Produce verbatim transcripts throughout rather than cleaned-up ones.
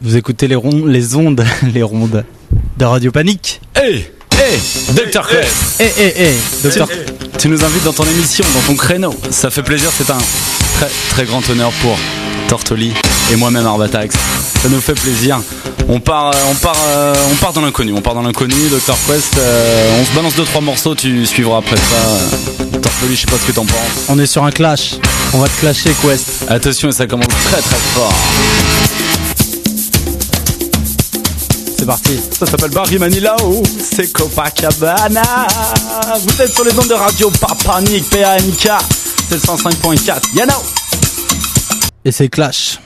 Vous écoutez les, ronds, les ondes, les rondes de Radio Panique. Hey, hey, docteur Quest. Hey, hey, hey, docteur. Tu nous invites dans ton émission, dans ton créneau. Ça fait plaisir, c'est un très très grand honneur pour Tortoli et moi-même Arbatax. Ça nous fait plaisir. On part, on part, euh, on part dans l'inconnu. On part dans l'inconnu, docteur Quest. Euh, on se balance deux trois morceaux, tu suivras après ça. Tortoli, je sais pas ce que t'en penses. On est sur un clash. On va te clasher, Quest. Attention, ça commence très très fort. C'est parti. Ça s'appelle Barry Manilow, c'est Copacabana. Vous êtes sur les ondes de radio Panique, P A N K, c'est le cent cinq point quatre. You know. Et c'est Clash.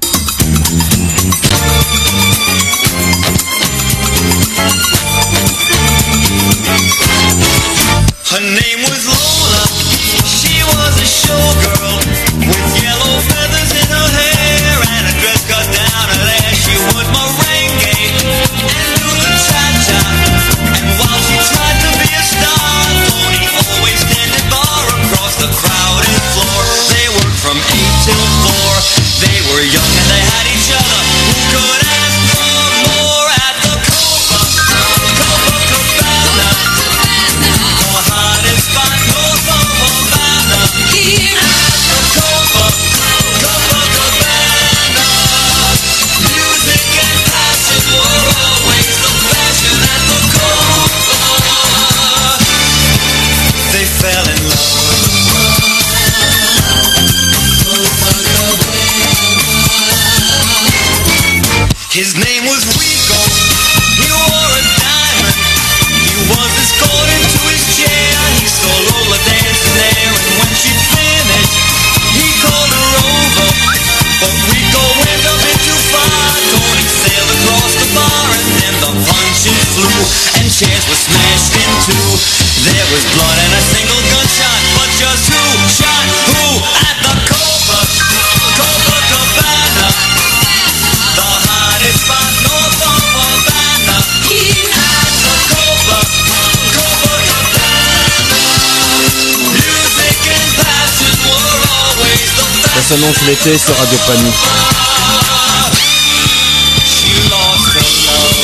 Her name was Lola, she was a showgirl with yellow feathers in her hair and a dress cut down her there. She would merengue and do the cha-cha, and while she tried to be a star, Tony always standing bar across the crowded floor. They worked from eight till four, they were young and they had each other. Who could ask for more at the Copa, Copacabana? The hottest spot north of Havana. At the Copa, Copacabana. Music and passion were always the fashion at the Copa. They fell in love. His name was Rico, he wore a diamond. He was escorted to his chair. He saw Lola dancing there, and when she finished, he called her over. But Rico went a bit too far. Tony sailed across the bar, and then the punches flew, and chairs were smashed in two. There was blood and a single gunshot, but just who shot who at the Copa, Copacabana? The hottest spot north of Havana. At the Copa, Copacabana. Music and passion were always the Ça best. s'annonce l'été sur Radio Panique. She lost her love.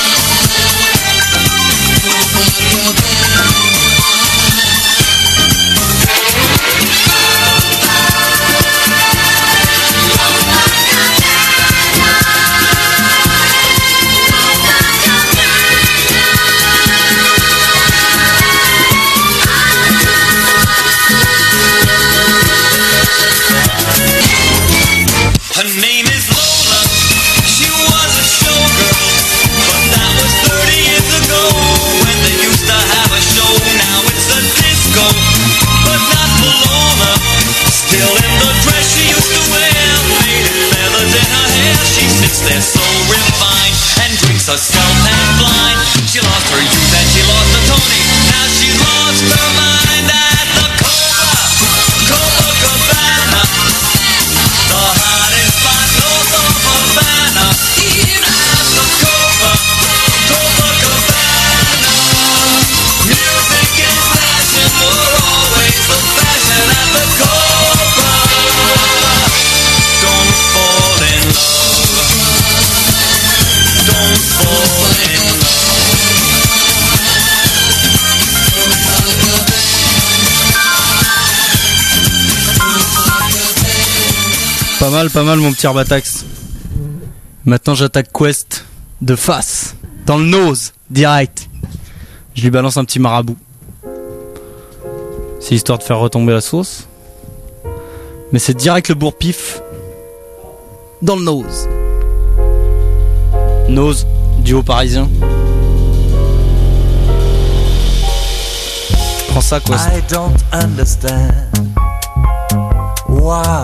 Her name is Lola, she was a showgirl, but that was thirty years ago, when they used to have a show. Now it's a disco, but not for Lola. Still in the dress she used to wear, faded feathers in her hair. She sits there so refined, and drinks herself half blind. She lost her youth and she lost her Tony, now she lost her mind at the Copa, Copacabana. The hottest spot north of Havana. At the Copa, Copacabana. Music and passion were always the fashion at the Copa. Don't fall in love. Don't fall in love. Pas mal, pas mal, mon petit Arbatax. Maintenant, j'attaque Quest de face, dans le nose, direct. Je lui balance un petit marabout. C'est histoire de faire retomber la sauce. Mais c'est direct le bourre-pif dans le nose. Nose, duo parisien. Prends ça, Quest. I don't understand why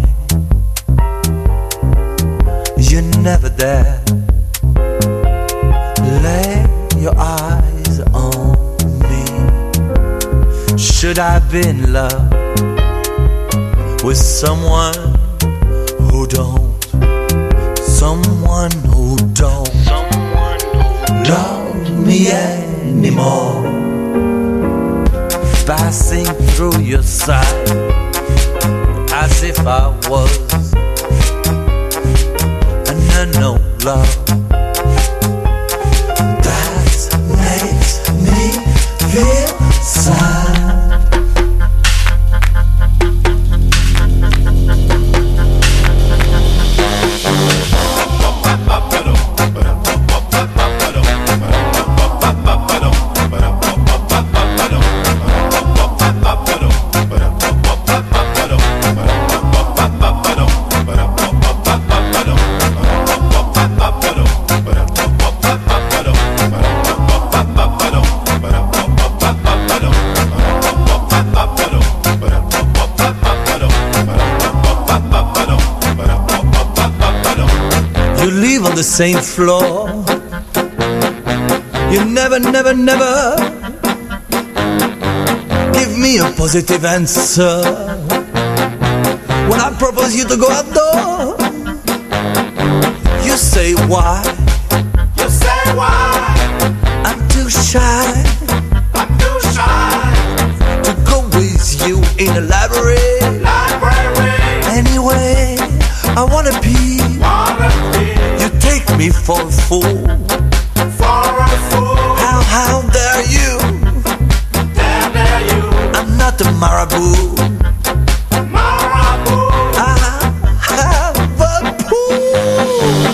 you never dare lay your eyes on me. Should I be in love with someone who don't, someone who don't love me anymore? Passing through your side as if I was an unknown love. That makes me feel sad. On the same floor, you never, never, never give me a positive answer when I propose you to go outdoor. You say why? You say why? I'm too shy. I'm too shy to go with you in a library. Library. Anyway, I wanna be. Wanna be. Take me for a fool, for a fool. How, how dare you? Dare, dare you? I'm not a marabou. Marabou. I have a pool.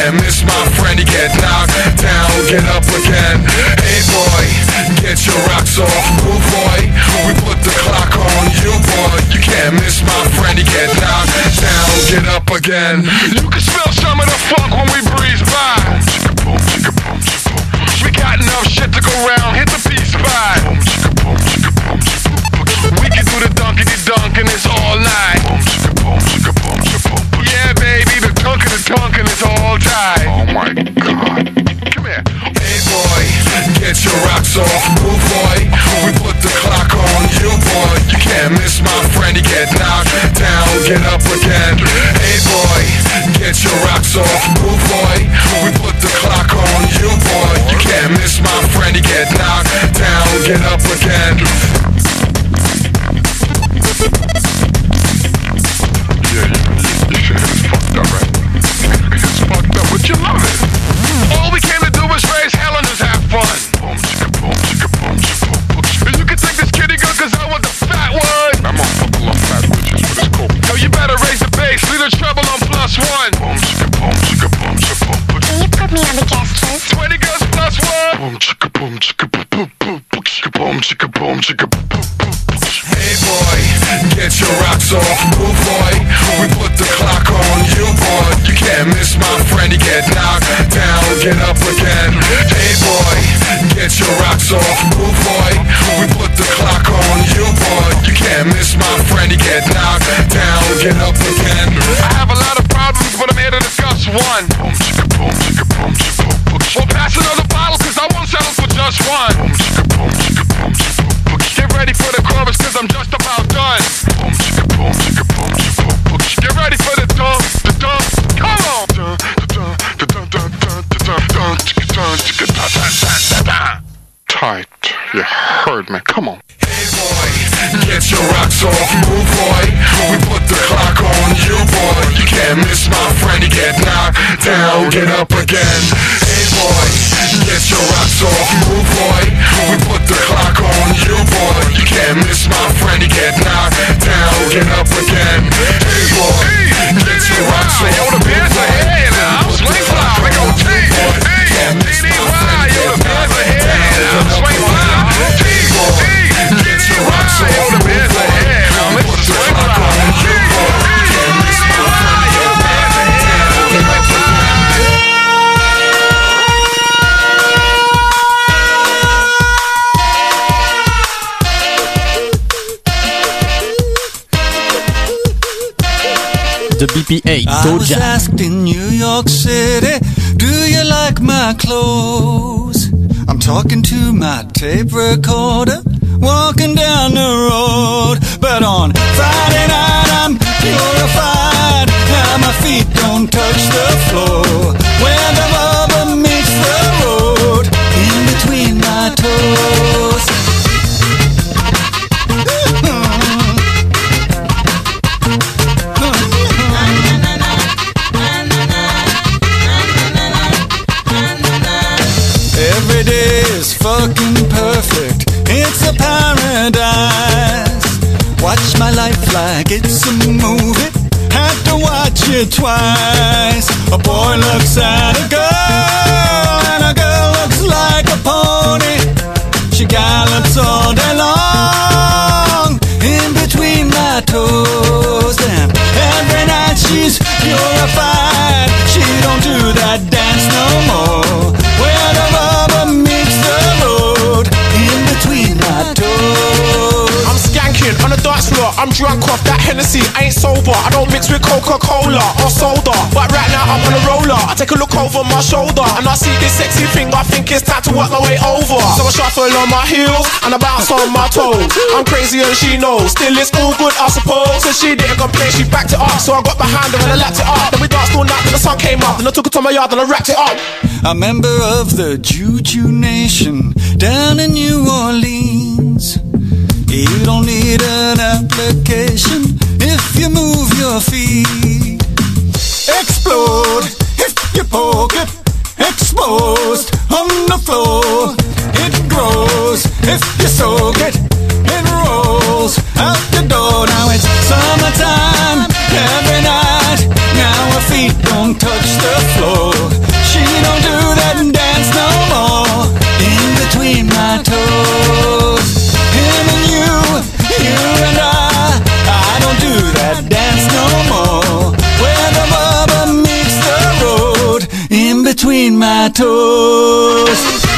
can't miss my friend, he get knocked down, get up again. Hey boy, get your rocks off, move boy, we put the clock on you boy. You can't miss my friend, he get knocked down, get up again. You can smell some of the funk when we breeze by. We got enough shit to go round, hit the peace spot. We can do the dunkity dunk and it's all night. Yeah baby, the dunk and the dunk and it's all tight. Oh my god, come here. Hey boy, get your rocks off, move boy, we put the clock on you boy. You can't miss my friend, he get knocked down, get up again. Hey boy, get your rocks off, move boy, we put the clock on you boy. You can't miss my friend, he get knocked down, get up again. Yeah, this shit is fucked up, right? It's fucked up, but you love it. All we came to do was raise hell and just have fun. Boom, chicka, boom, chicka, boom, chicka, boom. And you can take this kitty gun cause I want the fat one. That motherfucker love fat bitches, but it's cool. Yo, you better raise the bass, leave the treble on plus one. Boom, chicka, boom, chicka, boom, chicka, boom. Can you put me on the guest list? twenty girls plus one. Boom, chicka, boom, chicka, boom, boom, boom, chicka, boom, chicka, boom, chicka, boom, boom, boom. Hey boy, get your rocks off, move boy, we put the clock on you boy. You can't miss my friend, he get knocked down, get up again. Hey boy, get your rocks off, move boy, we put the clock on you boy. You can't miss my friend, he get knocked down, get up again. I have a lot of problems, but I'm here to discuss one. Boom, chicka, boom, chicka, boom, chicka, boom. Well, pass another bottle, cause I won't settle for just one. Boom, chicka, boom, chicka, boom, chicka, boom. Get ready for the chorus, cause I'm just about done. Boom, chicka, boom, chicka, boom, chicka, boom. Get ready for the dunk, the dunk, come on. Dun, dun, dun, dun, dun, dun, dun, dun, chicka, dun, chicka, dun, dun, dun, dun, dun. Tight, you heard me, come on. Hey boy, get your rocks off, move boy, we put the clock on you boy. You can't miss my friend, he get knocked down, get up again. Hey boy, get your rocks off, move boy, we put the clock on you boy. You can't miss my friend, he get knocked down, get up again. Hey boy, get your rocks off, yo, the band's ahead, I'm swing fly, we gon' take. Hey, D D Y, yo, the band's ahead, I'm swing fly. Get your rocks off, yo, the band's ahead, I'm swing fly. The B P A, I was Doja. asked in New York City, do you like my clothes? I'm talking to my tape recorder, walking down the road. But on Friday night I'm purified, now my feet don't touch the floor. Where the rubber meets the road, in between my toes. Every day is fucking perfect, it's a paradise. Watch my life like it's a movie, have to watch it twice. A boy looks at a girl, and a girl looks like a pony. She gallops all day long, in between my toes. And every night she's purified, she don't do that dance no more. Where the rubber meets the road, in between my toes. I'm skanking on the dance floor, I'm drunk off that Hennessy, I ain't sober. I don't mix with Coca-Cola or soda, but right now I'm on a roller. I take a look over my shoulder and I see this sexy thing, I think it's time to work my way over. So I shuffle on my heels and I bounce on my toes. I'm crazy and she knows, still it's all good I suppose. So she didn't complain, she backed it up, so I got behind her and I lapped it up. Then we danced all night till the sun came up, then I took it to my yard and I wrapped it up. A member of the Juju Nation down in New Orleans. You don't need an application if you move your feet. Explode if you poke it, exposed on the floor. It grows if you soak it, it rolls out the door. Now it's summertime every night, now our feet don't touch the floor. between my toes.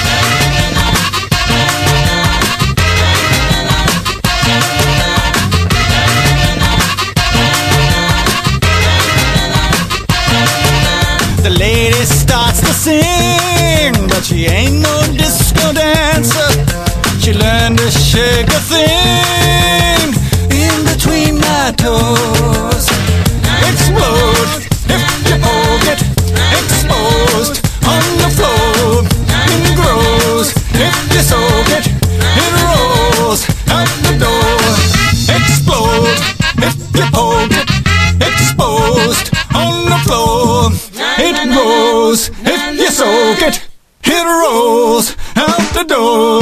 The lady starts to sing, but she ain't no disco dancer. She learned to shake a thing in between my toes. Explode if you poke it. Exposed on the floor. It grows if you soak it. It rolls out the door. Explode if you poke it. Exposed on the floor. It grows if you soak it. It rolls out the door.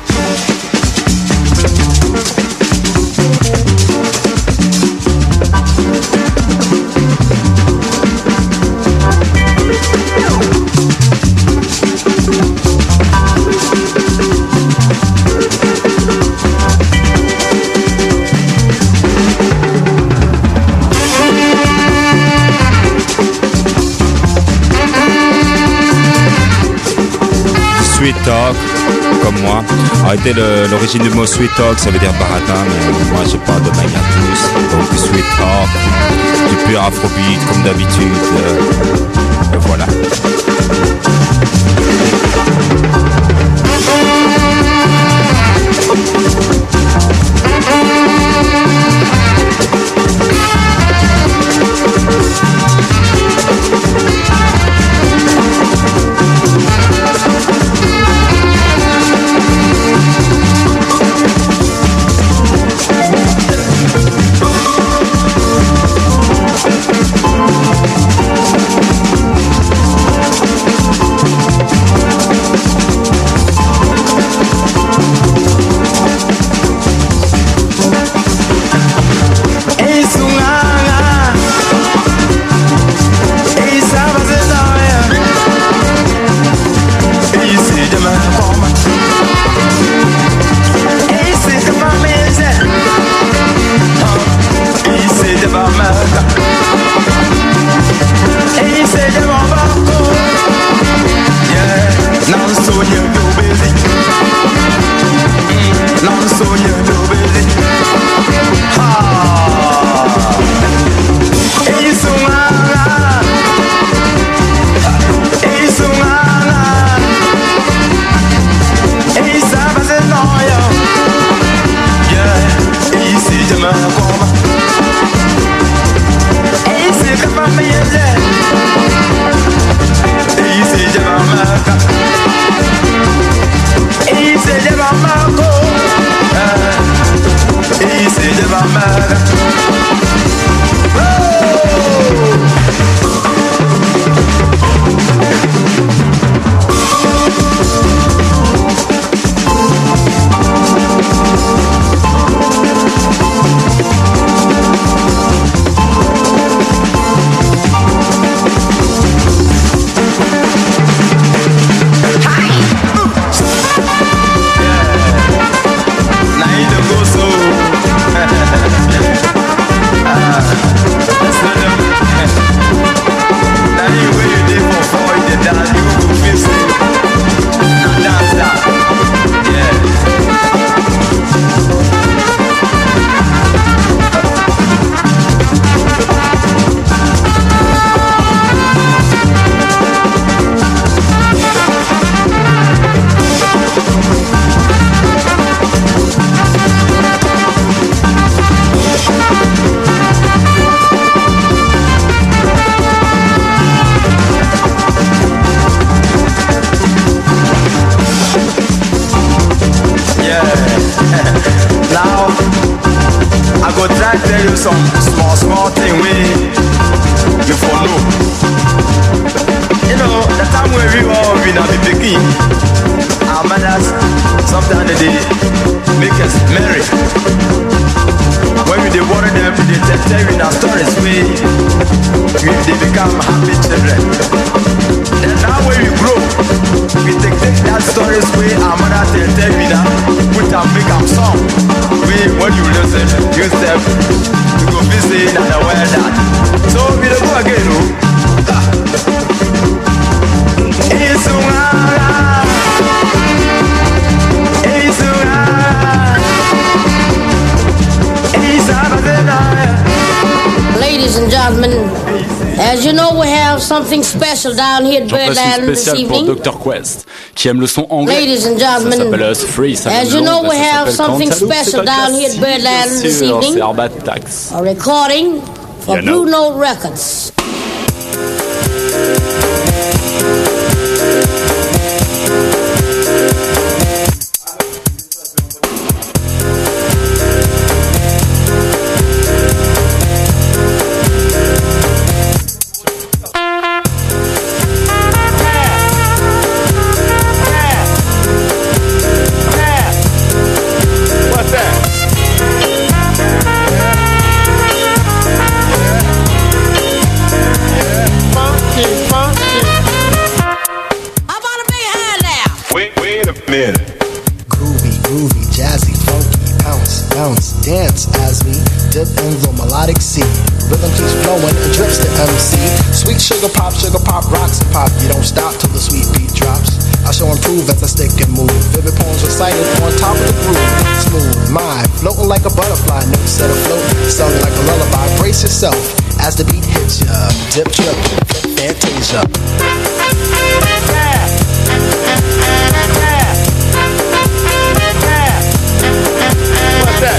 Sweet talk, comme moi. Arrêtez le- l'origine du mot sweet talk, ça veut dire baratin, mais moi je parle de manière plus. Donc sweet talk, du pur afrobeat comme d'habitude. Euh, euh, voilà. gentlemen, as you know, we have something special down here at J'en place Birdland une this spéciale pour evening. docteur Quest, qui aime le son anglais. Ladies and Ça gentlemen, s'appelle Us Free, ça as vient you de know, Londres, we ça have s'appelle something Cantaloupe, c'est special un down here at classique, Birdland bien this sûr, evening. c'est Arbatax. A recording for You know. Blue Note Records. Groovy, groovy, jazzy, funky, bounce, bounce, dance as we dip in the melodic sea. Rhythm keeps flowing and drips to M C. Sweet sugar pop, sugar pop, rocks and pop. You don't stop till the sweet beat drops. I shall improve as I stick and move. Vivid poems recited on top of the groove. Smooth, mind, floating like a butterfly. Notes set afloat, sung like a lullaby. Brace yourself as the beat hits ya. Dip, trip, flip, fantasia. What's that?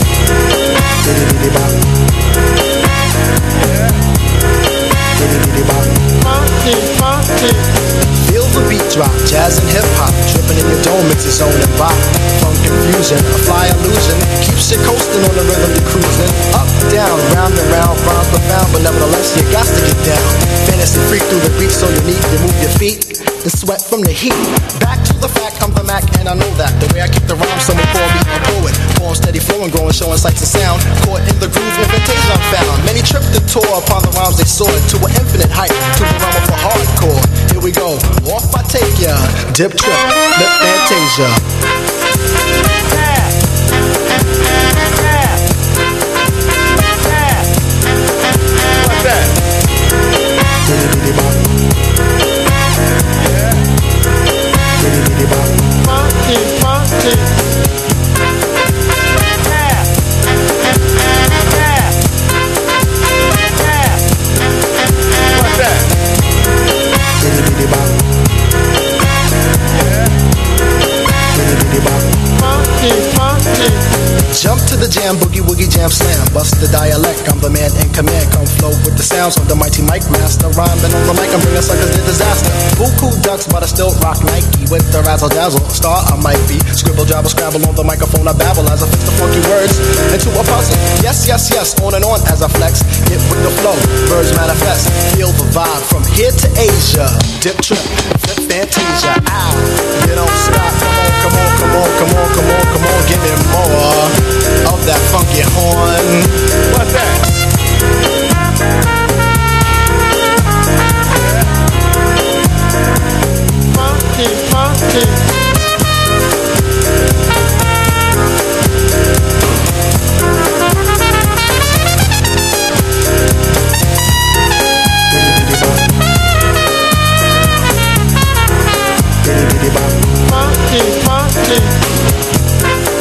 Funky, funky. Feel the beat drop, jazz and hip hop, dripping in your dome, it's its own and rock. Funk confusion, a fly illusion, keeps you coasting on the rhythm you're cruising. Up, down, round and round, rhymes profound, but nevertheless you got to get down. Fantasy freak through the beat, so you need to move your feet and sweat from the heat. Back to the fact, I'm the Mac, and I know that. The way I keep the rhyme, someone call me a poet. Form steady flowing, growing, showing sights and sound. Caught in the groove, invitation I'm found. Many tripped the tour upon the rhymes they soared to an infinite height, to the realm of the hardcore. Here we go, off I take ya. Dip, trip, lip, fantasia. What's that? Funky, funky. What's that? Funky, funky. Jump to the jam, boogie woogie jam slam. Bust the dialect, I'm the man in command. Come flow with the sounds of the mighty mic master. Rhyming on the mic, I'm bringing suckers to disaster. Buku ducks, but I still rock Nike with the razzle dazzle. Star I might be. Scribble, jabble, scrabble on the microphone. I babble as I fix the funky words into a puzzle. Yes, yes, yes, on and on as I flex. Get with the flow, birds manifest. Feel the vibe from here to Asia. Dip, trip, flip, fantasia. Ow, you don't stop. Come on, come on, come on, come on, come on, come on. Give me more of that funky horn. What's that? Funky, funky. Funky, funky.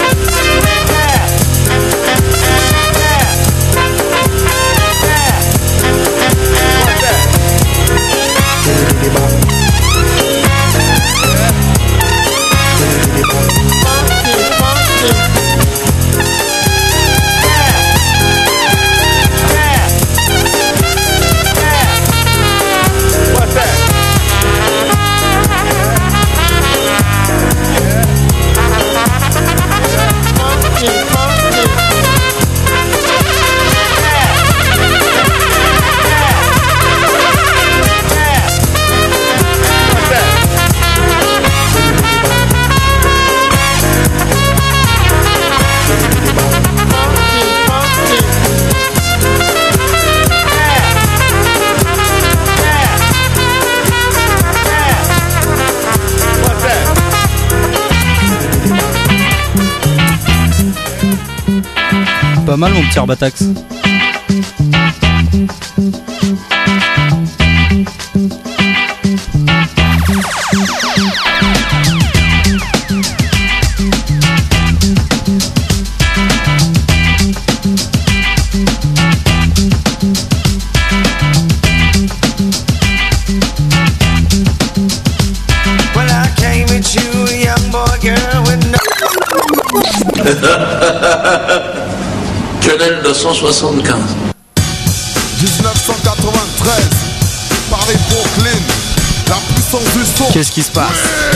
Pas mal mon petit Arbatax. Chanel deux cent soixante-quinze. dix-neuf cent quatre-vingt-treize, Paris Brooklyn, la puissance du son. Qu'est-ce qui se passe?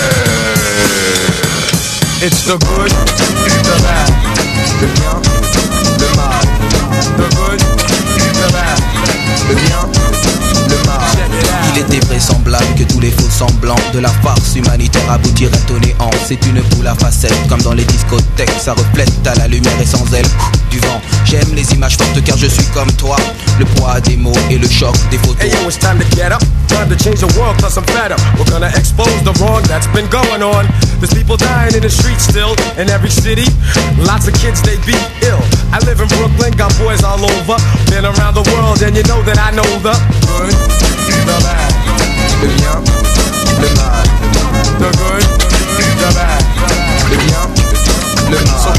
It's the good, the bad, le bien, le mal. The good, the bad, le bien, le mal. Il était vraisemblable que tous les faux semblants de la farce humanitaire aboutiraient au néant. C'est une boule à facettes comme dans les discothèques. Ça reflète à la lumière et sans elle du vent. J'aime les images fortes car je suis comme toi. Le poids des mots et le choc des photos. Hey yo, it's time to get up. Time to change the world cause I'm fed up. We're gonna expose the wrong that's been going on. There's people dying in the streets still. In every city, lots of kids they be ill. I live in Brooklyn, got boys all over. Been around the world and you know that I know the good, the bad, le bien, le mal. The good, the bad, le bien, le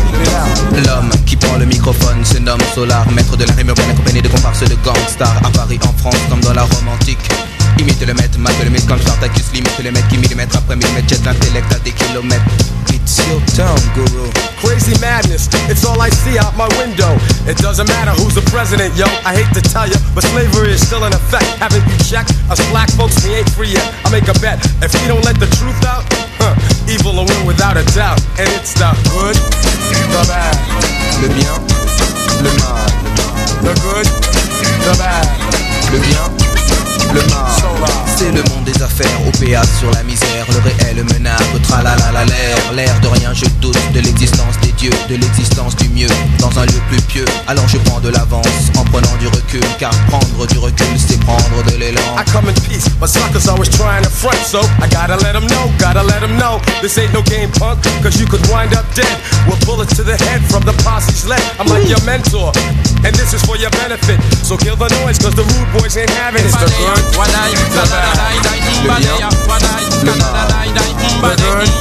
mal. L'homme qui prend le microphone se nomme Solar, maître de la rime urbaine accompagné de comparses de gangsters. À Paris, en France, comme dans la Rome antique. Imite le maître, mate le maître comme Spartacus. Limite le maître qui millimètre après millimètre jette l'intellect à des kilomètres. It's your town, guru. Crazy madness, it's all I see out my window. It doesn't matter who's the president, yo. I hate to tell you, but slavery is still in effect. Haven't you checked? Us black folks, we ain't free yet. I make a bet, if we don't let the truth out, huh, evil will win without a doubt. And it's the good, the bad, le bien, le mal. The good, the bad, le bien, le mal. C'est le monde des affaires, au péage sur la misère. Le réel menace, tralala l'air. L'air de rien, je doute de l'existence des dieux, de l'existence du mieux, dans un lieu plus pieux. Alors je prends de l'avance, en prenant du recul. Car prendre du recul, c'est prendre de l'élan. I come in peace, but suckers always trying to front. So I gotta let them know, gotta let them know. This ain't no game, punk, cause you could wind up dead. With bullets to the head from the posse's lead. I'm like your mentor, and this is for your benefit. So kill the noise, cause the rude boys ain't having it. It's the good, the bad, le bien, le mal.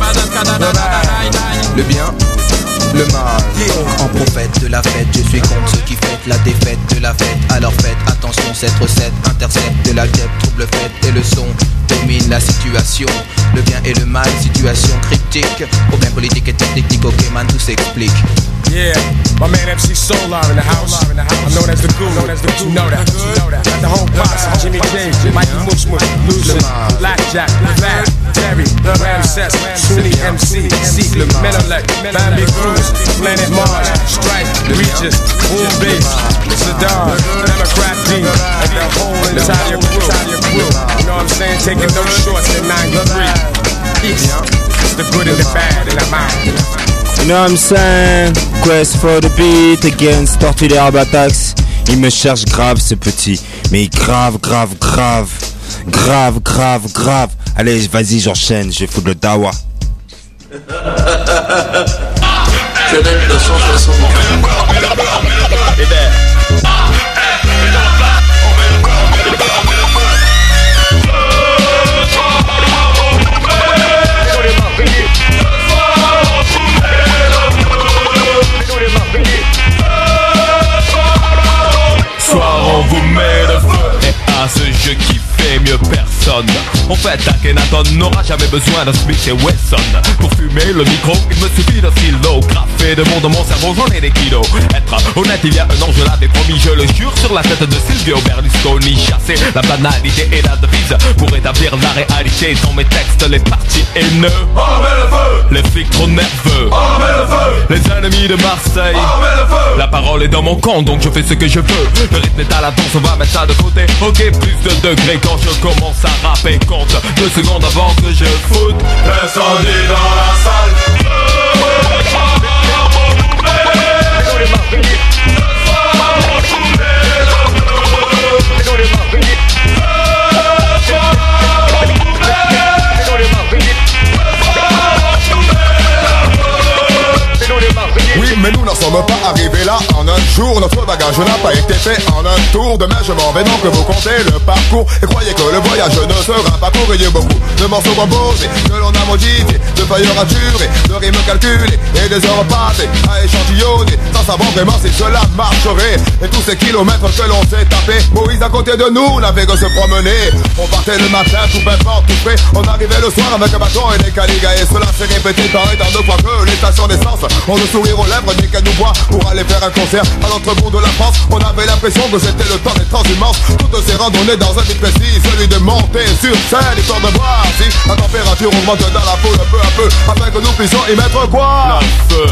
Le bien, le mal. En prophète de la fête, je suis contre ceux qui fêtent la défaite de la fête. Alors faites attention, cette recette intercepte de la guêpe, trouble fête et le son domine la situation. Le bien et le mal, situation critique. Problème politique et technique, ok man, tout s'explique. Yeah, my man M C Solar in the house. I'm known as the Guru, known as the Guru. You know that, you know that. Got the whole posse, Jimmy James, Mikey Mush Mush, Lucid, Blackjack, Fat, Terry, Ramses, Sunni M C, C, Menelec, Bambi Cruz, Planet Mars, Stripe, Regis, Boom Bass, Saddam, Democrat D, and the whole entire crew. You know what I'm saying? Taking no shorts in ninety-three. Peace. It's the good and the bad, and I'm out. You know what I'm saying? Quest for the beat against Tortue Herb Attacks. Il me cherche grave ce petit. Mais grave, grave, grave. Grave, grave, grave. Allez, vas-y, j'enchaîne. Je fous le dawa. Chanel deux cent soixante-quinze. Et ben. Soir on vous met le feu. Et à ce jeu qui fait mieux personne. En fait, Akhenaton n'aura jamais besoin d'un Smith et Wesson. Pour fumer le micro, il me suffit d'un stylo. Graffé de monde dans mon cerveau, j'en ai des kilos. Être honnête, il y a un an je l'avais promis, je le jure, sur la tête de Silvio Berlusconi. Chasser la banalité et la devise pour établir la réalité. Dans mes textes, les partis haineux. On met le feu. Les flics trop nerveux. On met le feu. Les ennemis de Marseille. On met le feu. La parole est dans mon camp, donc je fais ce que je veux. Le rythme est à la danse, on va mettre ça de côté. Ok, plus de degrés quand je commence à rapper. Compte deux secondes avant que je foute l'incendie dans la salle. Oui, mais nous n'en sommes pas arrivés là en un jour. Notre bagage n'a pas été fait en un tour. Demain je m'en vais donc vous comptez le parcours. Et croyez que le voyage ne sera pas court. Il y a beaucoup de morceaux composés que l'on a modifiés, de feuilles raturées, de rimes calculées et des heures passées à échantillonner, sans savoir vraiment si cela marcherait. Et tous ces kilomètres que l'on s'est tapé, Moïse à côté de nous n'avait que se promener. On partait le matin tout pimpant, tout frais. On arrivait le soir avec un bâton et des caligas. Et cela s'est répété par étant de fois que les stations d'essence ont le sourire aux lèvres dès qu'elles nous voient pour aller faire un concert. l'entrepôt de la France. On avait l'impression que c'était le temps des transhumances. Toutes ces randonnées dans un but précis, celui de monter sur scène, histoire de voir si la température augmente dans la foule peu à peu, afin que nous puissions y mettre quoi? La feu.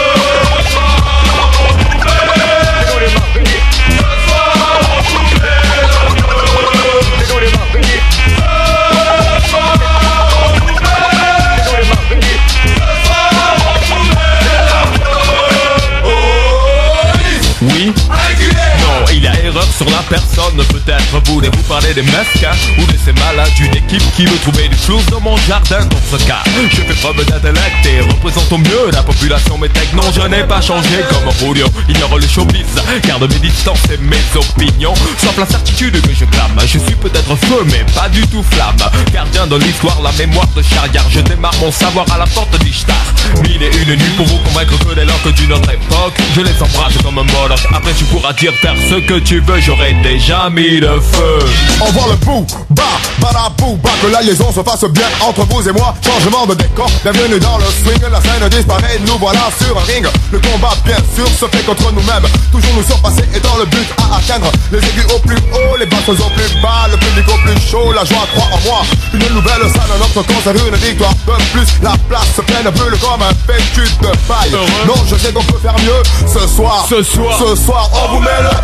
Oui? Non, il y a erreur sur la personne. Peut-être voulez-vous parler des masques ou de ces malades d'une équipe qui veut trouver du flou dans mon jardin. Dans ce cas, je fais preuve d'intellect et représente au mieux la population. Mais tech, non, je n'ai pas changé comme Julio. Ignore le showbiz, garde mes distances et mes opinions. Sauf la certitude que je clame. Je suis peut-être feu, mais pas du tout flamme. Gardien de l'histoire, la mémoire de Charriard. Je démarre mon savoir à la porte d'Ishtar. Mille et une nuits pour vous convaincre que les langues d'une autre époque, je les embrasse comme un Moloch. Après tu pourras dire faire ce que tu veux, j'aurais déjà mis le feu. On voit le bout, bas, barabou, bas, que la liaison se fasse bien entre vous et moi. Changement de décor, bienvenue dans le swing. La scène disparaît, nous voilà sur un ring. Le combat bien sûr se fait contre nous-mêmes. Toujours nous surpasser et dans le but à atteindre. Les aigus au plus haut, les basses au plus bas. Le public au plus chaud, la joie croit en moi. Une nouvelle salle, notre concert, une victoire de plus. La place pleine brûle comme un pétu de paille. Heureux. Non, je sais qu'on peut faire mieux. Ce soir, ce soir, ce soir, on vous met le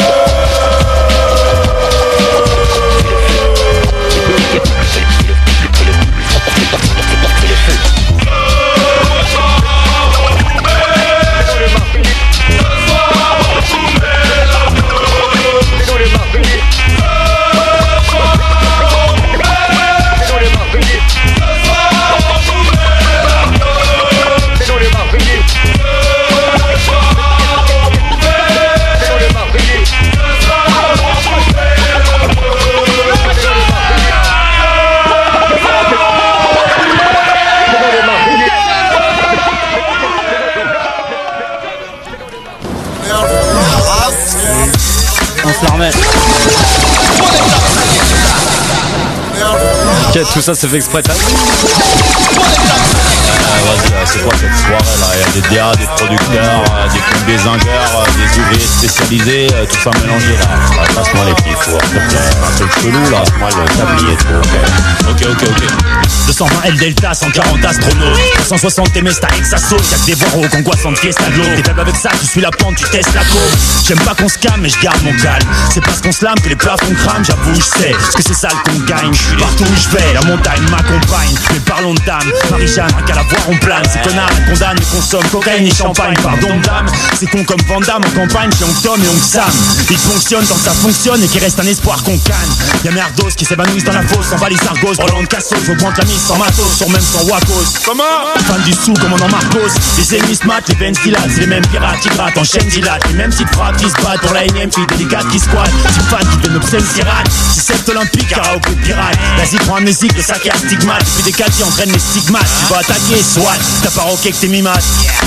On se la remet. Ok, tout ça c'est fait exprès. Ah, vas-y, là, c'est quoi cette soirée là? Il y a des D A, des producteurs, euh, des coups des zingueurs, euh, des ouvriers spécialisés, euh, tout ça mélangé là. Ah, passe-moi les petits fours, s'il te plaît. Un truc chelou là, moi le tablier et tout. Ok, ok, ok. deux cent vingt L Delta, cent quarante astronautes, trois cent soixante M S, t'as avec sa sauce. Y'a que des voies qu'angoissant de fiesta de l'eau. T'es faible avec ça, tu suis la pente, tu testes la côte. J'aime pas qu'on se calme, mais je garde mon calme. C'est parce qu'on se lame que les plafonds crament, j'avoue, je sais. Parce que c'est ça qu'on gagne. Partout où je vais, la montagne m'accompagne. Mais parlons de dame, Marie-Jeanne, qu'à la voir on plane. Ces connards condamnent et consomment cocaïne et champagne. Pardon dame, c'est con comme Van Damme en campagne chez Oncle Tom et Oncle Sam. Ils fonctionnent tant que ça fonctionne et qu'il reste un espoir qu'on canne. Y'a merdos qui s'évanouissent dans la fosse, on va les argos. Roland de Cassos, je pointe la mise sans matos, sur même sans Wacos. Comment? Fan du sou, commandant Marcos. Les ennemis se matent, les veines dilatent. C'est les mêmes pirates qui grattent en chaîne dilatent. Les mêmes petites frappes qui se battent pour la énième fille délicate qui squatte. Type fan qui deviennent obscènes pirates. C'est secte olympique, karaoké pirate. L'Asie prend amnésique, le sac est un stigmate. Et puis des cas qui entraînent les stigmates. Tu vas attaquer, soit t'as pas roqué que t'es mimates.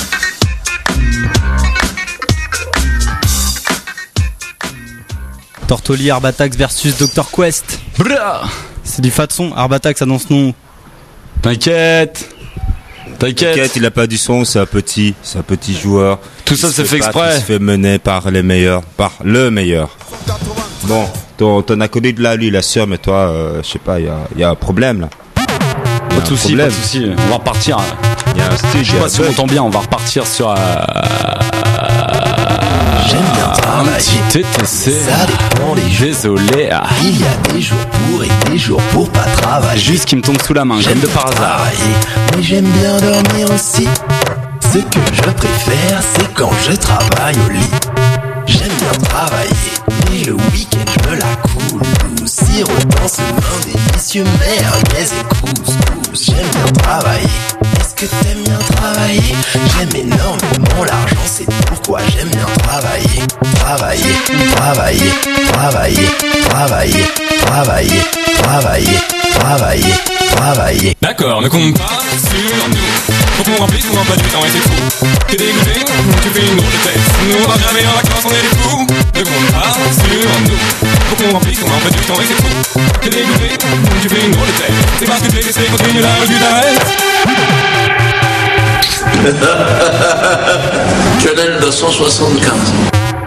Tortoli, Arbatax versus docteur Quest. Bra. C'est du fat son. Arbatax annonce non. T'inquiète. T'inquiète. T'inquiète, il a pas du son, c'est un petit, c'est un petit joueur. Tout ça c'est fait exprès. Il se fait mener par les meilleurs, par le meilleur. Bon, t'en, t'en as connu de là, lui, la sœur, mais toi, euh, je sais pas, il y a, y a un problème là. Pas de soucis, pas de soucis. On va repartir. Il y a un style. Je sais pas si on entend bien. On va repartir sur. Euh... J'aime bien travailler. Un petit T T C. Ça dépend les jours. Désolé. Ah. Il y a des jours pour et des jours pour pas travailler. Juste qui me tombe sous la main, comme de par hasard. Travailler, mais j'aime bien dormir aussi. Ce que je préfère, c'est quand je travaille au lit. J'aime bien travailler, mais le week-end je me la coule. Sirotant ce vin délicieux, merguez et couscous. J'aime bien travailler. Est-ce que t'aimes bien travailler? J'aime énormément l'argent, c'est pourquoi j'aime bien travailler. Travailler, travailler, travailler, travailler, travailler, travailler, travailler, travailler. D'accord, ne compte pas sur nous. Faut qu'on remplisse ou pas du temps et c'est fou. T'es dégoûté, tu fais une drôle de tête. Nous on va jamais en vacances, on est des fous. Ne compte pas sur nous. Faut qu'on remplisse ou pas du temps et c'est fou. T'es dégoûté, tu fais une drôle de tête. C'est parce que t'es laissé continuer là où tu t'arrêtes. Channel deux cent soixante-quinze.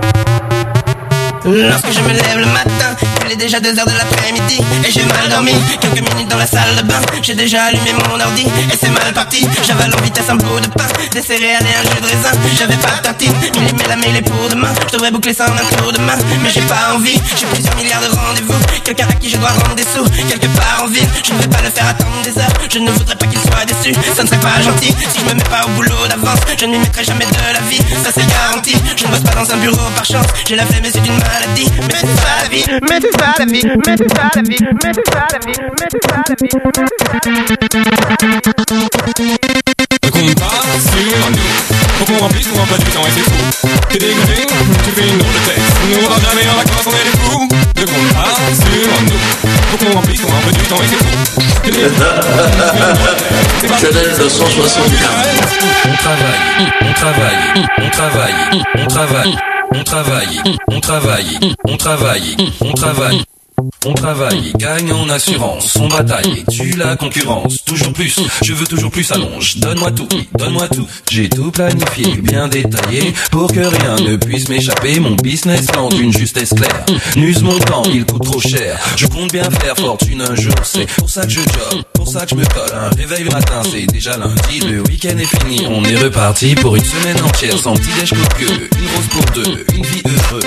Lorsque je me lève le matin, il est déjà deux heures de l'après-midi et j'ai mal dormi. Quelques minutes dans la salle de bain, j'ai déjà allumé mon ordi et c'est mal parti. J'avale en vitesse un bout de pain, des céréales et un jus de raisin. J'avais pas de tartine, mais mais la mail est pour demain. Je devrais boucler ça en un tour de main, mais j'ai pas envie. J'ai plusieurs milliards de rendez-vous, quelqu'un à qui je dois rendre des sous. Quelque part en ville, je ne vais pas le faire attendre des heures. Je ne voudrais pas qu'il soit déçu, ça ne serait pas gentil. Si je me mets pas au boulot d'avance, je ne lui mettrai jamais de la vie. Ça c'est garanti, je ne bosse pas dans un bureau par chance. J'ai la flemme et c'est une maladie. Mais c'est ça la vie, mais c'est ça la vie, mais c'est ça la vie, mais c'est ça la vie, mais c'est ça la vie, mais c'est ça la vie. Ne compte pas sur nous, faut qu'on remplisse ton emploi du temps et c'est fou. T'es dégoûté, tu fais une drôle de tête. Nous on va jamais en vacances, on est des fous. Ne compte pas sur nous, faut qu'on remplisse ton emploi du temps et c'est fou. T'es dégoûté, Chanel deux cent soixante-quinze. On travaille, on travaille, on travaille, on travaille, on travaille, on travaille, on travaille, on travaille. On travaille, gagne en assurance, on bataille, tue la concurrence, toujours plus, je veux toujours plus, allonge, donne-moi tout, oui, donne-moi tout, j'ai tout planifié, bien détaillé, pour que rien ne puisse m'échapper, mon business plan d'une justesse claire, n'use mon temps, il coûte trop cher, je compte bien faire fortune un jour, c'est pour ça que je job, pour ça que je me colle, un réveil le matin, c'est déjà lundi, le week-end est fini, on est reparti pour une semaine entière, sans petit déj coqueux, une rose pour deux, une vie heureuse.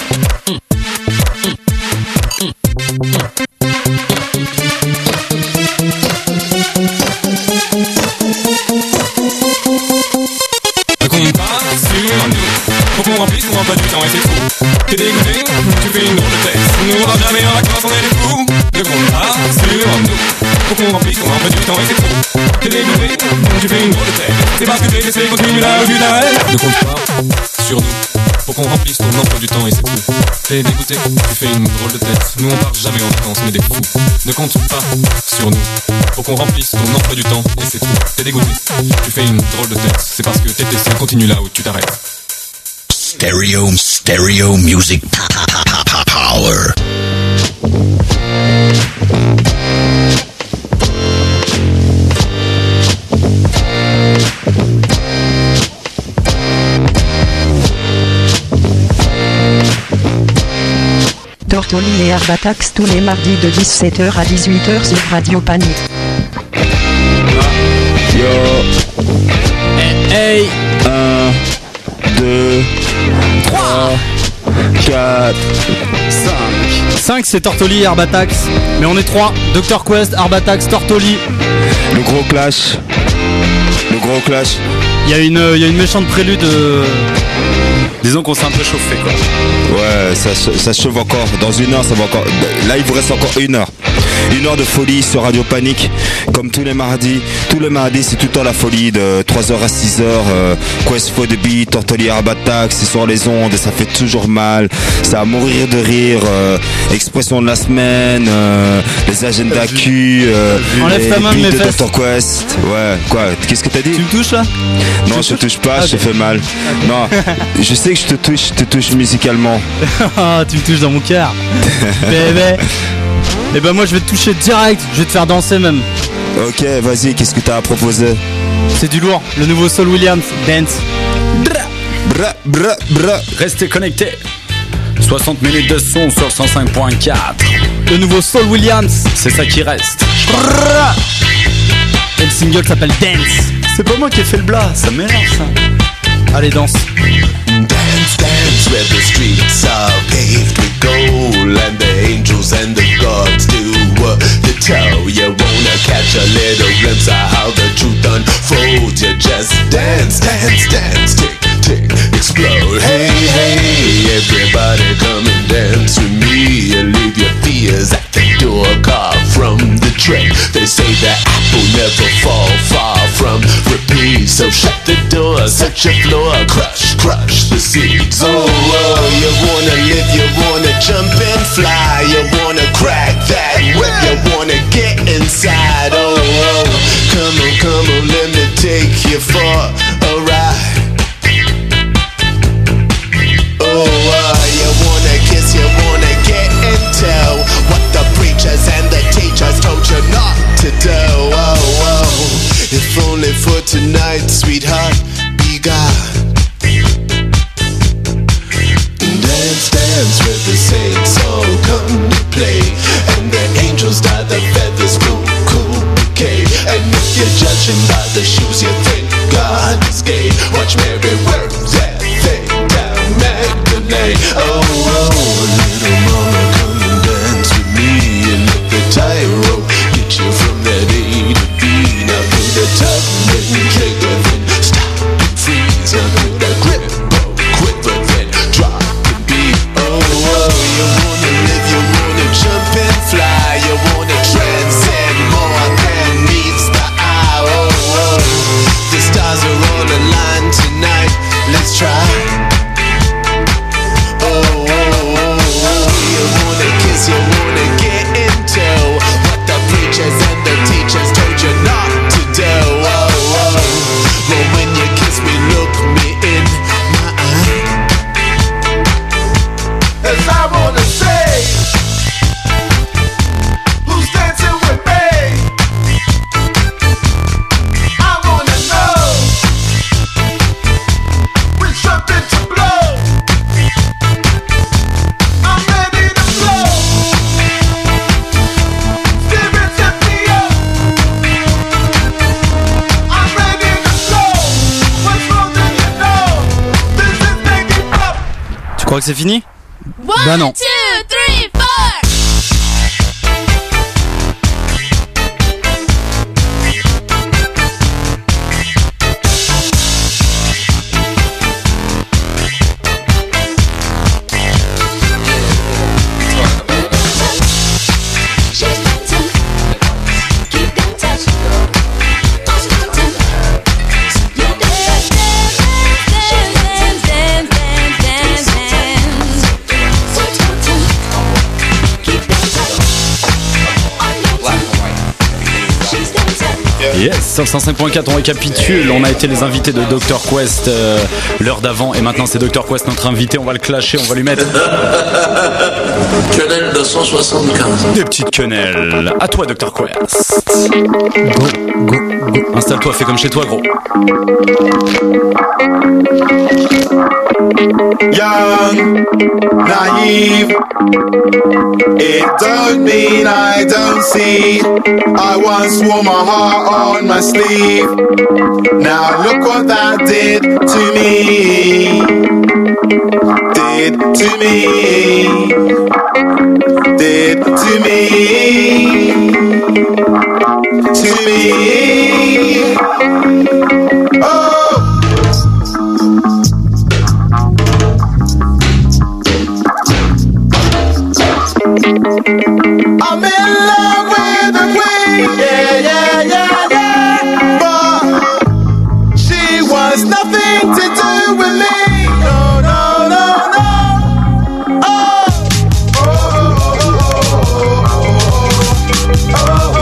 Ne compte pas sur nous, faut qu'on remplisse ton emploi du temps et c'est fou. T'es dégoûté, tu fais une drôle de tête. Nous on va jamais en vacances, on est des fous. Ne compte pas sur nous, faut qu'on remplisse ton emploi du temps et c'est fou. T'es dégoûté, tu fais une drôle de tête. C'est parce que t'es laissé continuer là où tu t'arrêtes. Ne compte pas sur nous, faut qu'on remplisse ton emploi du temps et c'est fou. T'es dégoûté, tu fais une drôle de tête. Nous on part jamais en vacances, on est des fous. Ne compte pas sur nous, faut qu'on remplisse ton emploi du temps et c'est tout. T'es dégoûté, tu fais une drôle de tête. C'est parce que t'es testé, continue là où tu t'arrêtes. Stereo, stereo music power. Tortoli et Herbatax tous les mardis de dix-sept heures à dix-huit heures sur Radio Panique. Yo. Hey, hey. un, deux, trois, quatre, cinq. cinq c'est Tortoli et Herbatax. Mais on est trois. docteur Quest, Herbatax, Tortoli. Le gros clash. Le gros clash. Il y a une, il y a une méchante prélude. Euh... Disons qu'on s'est un peu chauffé quoi. Ouais, ça, ça chauffe encore. Dans une heure, ça va encore. Là, il vous reste encore une heure. Une heure de folie sur Radio Panique, comme tous les mardis. Tous les mardis, c'est tout le temps la folie de trois heures à six heures. Euh, Quest for the beat, Tortoli Herbatax, c'est sur les ondes et ça fait toujours mal. Ça va mourir de rire. Euh, expression de la semaine, euh, les agendas Q, euh, enlève ta main de mes de fesses. docteur Quest. Ouais, quoi? Qu'est-ce que t'as dit? Tu me touches là? Non, je te touche pas, ah, je te fais mal. Okay. Non, je sais que je te touche, je te touche musicalement. Tu me touches dans mon cœur. Bébé. Et ben moi je vais te toucher direct, je vais te faire danser même. Ok, vas-y, qu'est-ce que t'as à proposer? C'est du lourd, le nouveau Saul Williams, Dance. Bra, bra, bra, bra. Restez connectés. soixante minutes de son sur cent cinq point quatre. Le nouveau Saul Williams. C'est ça qui reste. Bra. Et le single s'appelle Dance. C'est pas moi qui ai fait le blas, ça m'énerve ça. Allez, danse. Dance, dance, where the streets are paved with gold, and the angels and the gods do uh, the toe. You wanna catch a little glimpse of how the truth unfolds. You just dance, dance, dance, tick, tick, explode. Hey, hey, everybody come and dance with me. You leave your fears at the door, carved from the tray. They say the apple never fall far from repeat. So shut the door, set your floor, crush, crush the seeds. Oh, oh, you wanna live, you wanna jump and fly, you wanna crack that whip, you wanna get inside. Oh, oh, come on, come on, let me take you for a ride. Oh, uh, you wanna kiss, you wanna get and tell what the preachers and the teachers told you not to do. Oh, oh, if only for tonight, sweetheart, be gone. Dance, dance with the crois que c'est fini? One, Bah non. two, three, four. Yes, sur cent cinq point quatre on récapitule, on a été les invités de docteur Quest euh, l'heure d'avant et maintenant c'est docteur Quest notre invité, on va le clasher, on va lui mettre Quenelle deux cent soixante-quinze. des petites quenelles. À toi docteur Quest. Go, go, go. Installe-toi, fais comme chez toi gros. Young, naive, it don't mean I don't see. I once wore my heart on my sleeve. Now look what that did to me. Did to me. Did to me. To me. Oh. I'm in love with the queen, yeah, yeah, yeah, yeah. But she wants nothing to do with me. No, no, no, no. Oh, oh, oh, oh, oh, oh,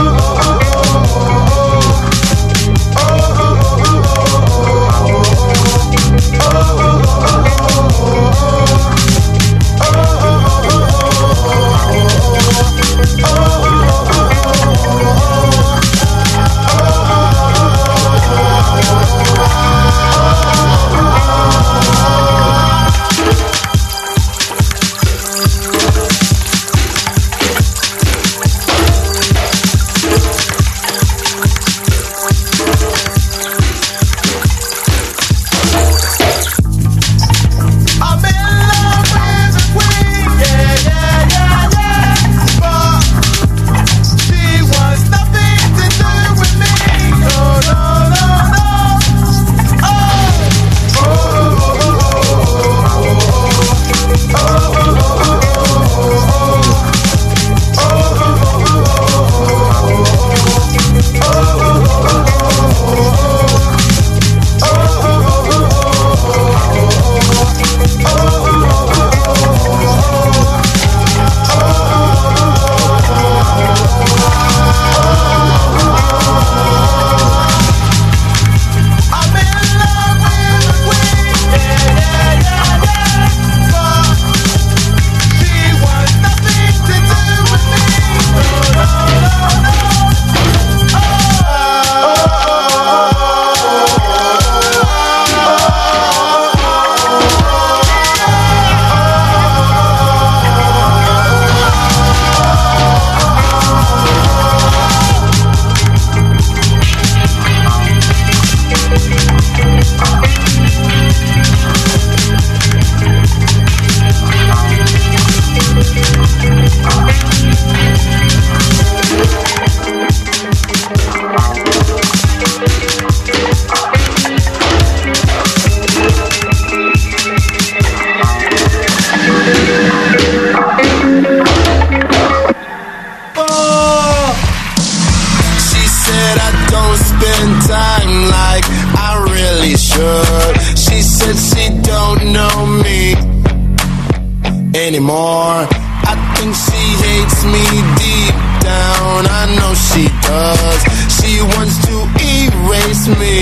anymore. I think she hates me deep down. I know she does. She wants to erase me.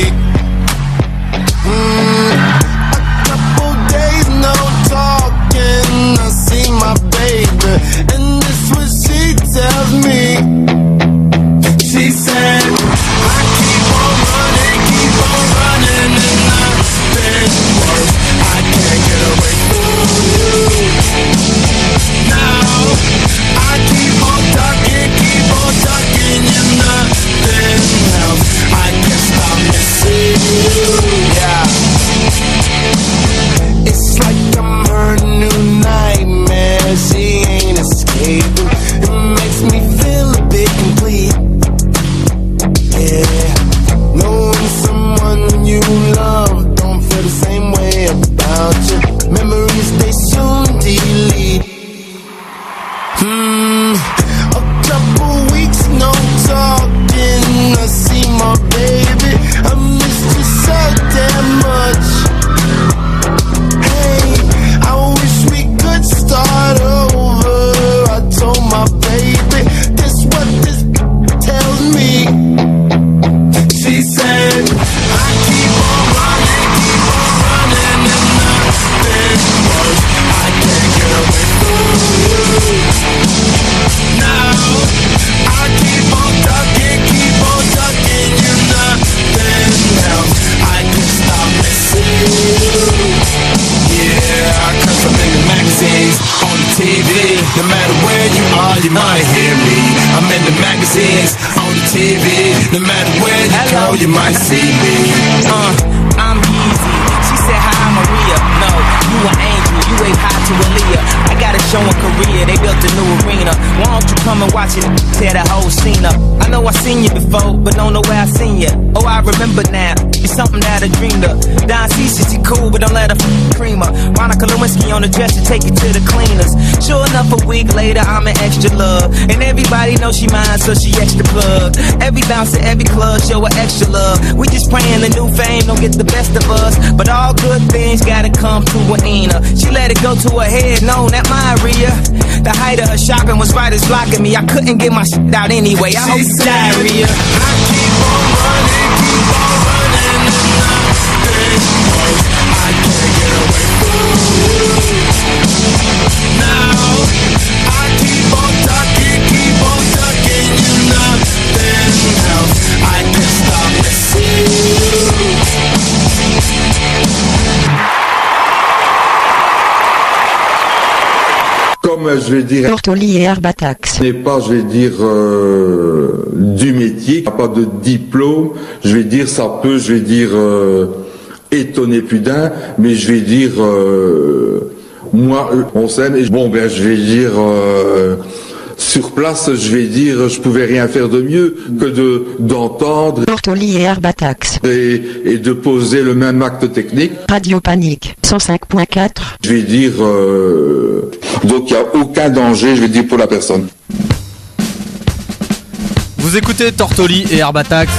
Mm, a couple days no talking. I see my baby, and this what she tells me. She said, I keep on running, keep on running, and nothing works. I can't get away from you. Now I keep on talking, keep on talking, and nothing else. I can't stop missing you. Yeah, it's like I'm her new magazines, on the T V. No matter where you go, you might see me. Uh, I'm easy. She said, hi, Maria. No, you an angel. You ain't hot to Aaliyah. I got a show in Korea. They built a new arena. Why don't you come and watch it? Tear the whole scene up. I know I seen you before, but don't know where I seen you. Oh, I remember now. It's something that I dreamed of. Don C, she cool, but don't let her f- cream her. Monica Lewinsky on the dresser, take it to the cleaners. Sure enough, a week later, I'm an extra love. And everybody knows she mine, so she extra plug. Every bounce at every club, show her extra love. We just praying the new fame don't get the best of us. But all good things gotta come to an Ina. She let it go to her head, no, not my Rhea. The height of her shopping was right as blocking me. I couldn't get my shit out anyway. I hope you diarrhea. I keep on running, keep on running, and nothing works. I can't get away from you. Now I keep on talking, keep on talking, you nothing else. I can't stop missing you. Comme je vais dire, Tortoli et Herbatax. ce n'est pas, je vais dire, euh, du métier, pas de diplôme. Je vais dire, ça peut, je vais dire, euh, étonner plus d'un, mais je vais dire, euh, moi, on s'aime. Et bon, ben, je vais dire, euh, sur place, je vais dire, je pouvais rien faire de mieux que de d'entendre Tortoli et Herbatax. et, et de poser le même acte technique. Radio Panique, cent cinq point quatre. Je vais dire, euh, donc il n'y a aucun danger, je vais dire, pour la personne. Vous écoutez Tortoli et Herbatax.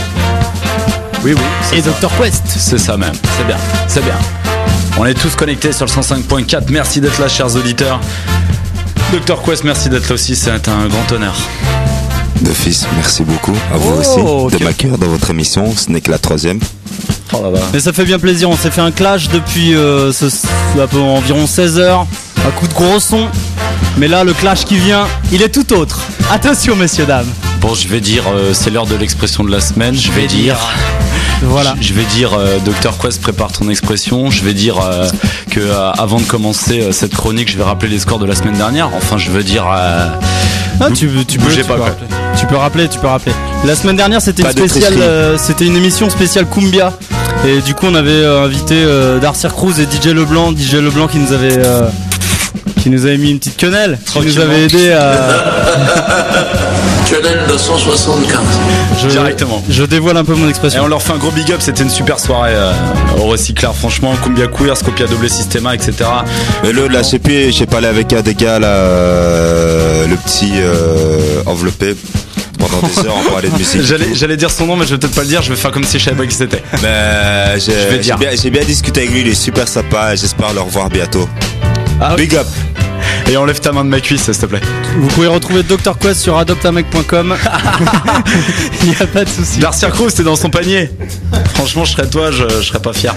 Oui, oui. Et docteur Quest. C'est ça même, c'est bien, c'est bien. On est tous connectés sur le cent cinq point quatre. Merci d'être là, chers auditeurs. docteur Quest, merci d'être là aussi, c'est un grand honneur. D'office, merci beaucoup à vous Oh, aussi ok. de m'accueillir dans votre émission. Ce n'est que la troisième. Oh là là. Mais ça fait bien plaisir, on s'est fait un clash depuis euh, ce, ce- un peu environ seize heures, à coup de gros son. Mais là, le clash qui vient, il est tout autre. Attention, messieurs, dames. Bon, je vais dire, euh, c'est l'heure de l'expression de la semaine. Je vais dire. Voilà. Je, je vais dire, euh, docteur Quest, prépare ton expression. Je vais dire euh, que euh, avant de commencer euh, cette chronique, je vais rappeler les scores de la semaine dernière. Enfin, je veux dire. Euh, Ah, tu, tu, peux, bougez tu pas, peux quoi. rappeler. Tu peux rappeler, tu peux rappeler. La semaine dernière, c'était une Pas de spéciale, tricherie. euh, c'était une émission spéciale Cumbia. Et du coup, on avait euh, invité euh, Darcy Cruz et D J Leblanc. D J Leblanc qui nous avait, euh, qui nous avait mis une petite quenelle, qui nous avait aidé à. Quenelle de cent soixante-quinze. Je, Directement. Je dévoile un peu mon Et expression. on leur fait un gros big up, c'était une super soirée euh, au recyclard, franchement, Cumbia Queer, Scopia Doble Systema, et cetera. Mais l'autre, là, je sais plus, j'ai parlé avec un des gars, là, euh, le petit euh, enveloppé. Pendant des heures, on parlait de musique. J'allais, j'allais dire son nom, mais je vais peut-être pas le dire, je vais faire comme si je savais pas qui c'était. Mais j'ai, Je vais j'ai dire. bien, j'ai bien discuté avec lui, il est super sympa et j'espère le revoir bientôt. Ah, Big up. Et enlève ta main de ma cuisse, s'il te plaît. Vous pouvez retrouver docteur Quest sur adoptamec point com. Il n'y a pas de souci. Darcy Cruz, t'es dans son panier. Franchement, je serais toi, je, je serais pas fier.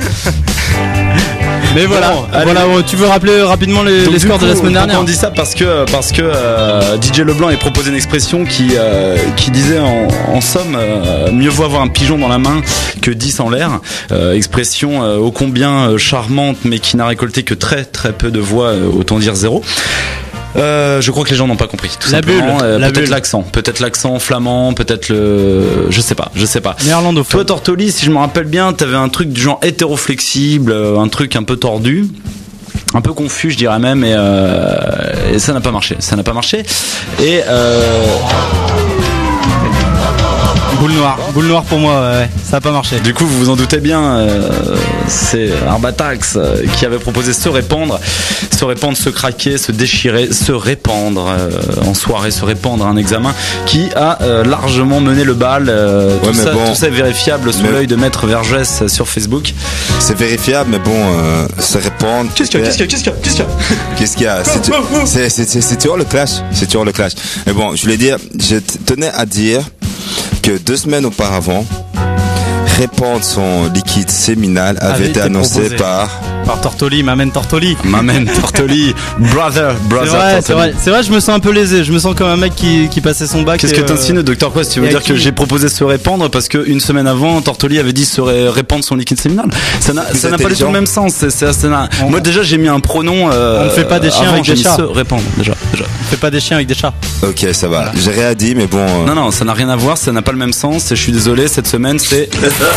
Mais voilà, Bon, allez. voilà, ouais, tu veux rappeler rapidement les, Donc, les du scores coup, de la semaine pourquoi dernière. on dit ça parce que parce que euh, D J Leblanc a proposé une expression qui euh, qui disait en, en somme euh, mieux vaut avoir un pigeon dans la main que dix en l'air. Euh, expression euh, ô combien euh, charmante mais qui n'a récolté que très très peu de voix, euh, autant dire zéro. Euh, je crois que les gens n'ont pas compris. Tout La simplement. bulle, Euh, la peut-être bulle. l'accent, peut-être l'accent flamand, peut-être le, je sais pas, je sais pas. Néerlandophone. Toi, Tortoli, si je me rappelle bien, t'avais un truc du genre hétéroflexible, euh, un truc un peu tordu. Un peu confus, je dirais même, et, euh, et ça n'a pas marché. Ça n'a pas marché. Et euh, Boule noire, boule noire pour moi, ouais, ça a pas marché. du coup, vous vous en doutez bien, euh, c'est Arbatax euh, qui avait proposé se répandre, se répandre, se craquer, se déchirer, se répandre euh, en soirée, se répandre à un examen, qui a euh, largement mené le bal. euh, Ouais, tout, mais ça, bon. tout ça est vérifiable sous Mais- l'œil de Maître Vergès sur Facebook. C'est vérifiable, mais bon, euh, se répandre. Qu'est-ce qu'il y a, qu'est-ce qu'il y a, qu'est-ce qu'il y a, qu'est-ce qu'il y a Qu'est-ce qu'il y a C'est tu- c'est- c'est- c'est- c'est toujours le clash. C'est toujours le clash. Mais bon, je voulais dire, je t- tenais à dire que deux semaines auparavant, répandre son liquide séminal avait, Avait été été annoncé proposé. par Par Tortoli, m'amène Tortoli. M'amène Tortoli, brother, brother. C'est vrai, Tortoli. c'est vrai, c'est vrai, je me sens un peu lésé. Je me sens comme un mec qui, qui passait son bac. Qu'est-ce que t'insinues, docteur Quest? Tu veux dire que j'ai proposé de se répandre parce que une semaine avant, Tortoli avait dit se ré- répandre son liquide séminal. Ça n'a, ça n'a pas du tout le même sens. C'est, c'est, c'est, n'a- Moi déjà j'ai mis un pronom. Euh, On ne fait pas des chiens avant, avec j'ai des mis chats. Se répandre déjà, déjà. On fait pas des chiens avec des chats. Ok, ça va. J'ai rien dit, mais bon. euh, Non non, ça n'a rien à voir, ça n'a pas le même sens. Et je suis désolé, cette semaine c'est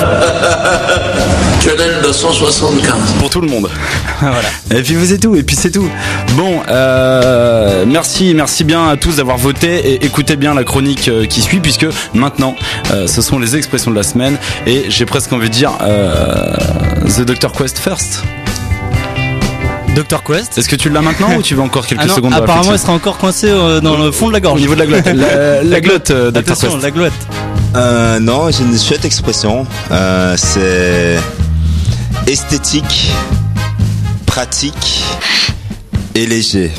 Quenelle deux cent soixante-quinze. pour tout le monde. Voilà. Et puis vous c'est tout, et puis c'est tout. Bon, euh, merci, merci bien à tous d'avoir voté et écoutez bien la chronique euh, qui suit puisque maintenant euh, ce sont les expressions de la semaine et j'ai presque envie de dire euh, The Doctor Quest first. Docteur Quest. Est-ce que tu l'as maintenant ou tu veux encore quelques Ah non, secondes de apparemment, il réflexion sera encore coincé euh, dans le fond de la gorge. Au niveau de la glotte. La, la glotte, euh, Doctor Attention, Quest. la glotte. Euh, non, j'ai une chouette expression. Euh, c'est esthétique, pratique et léger.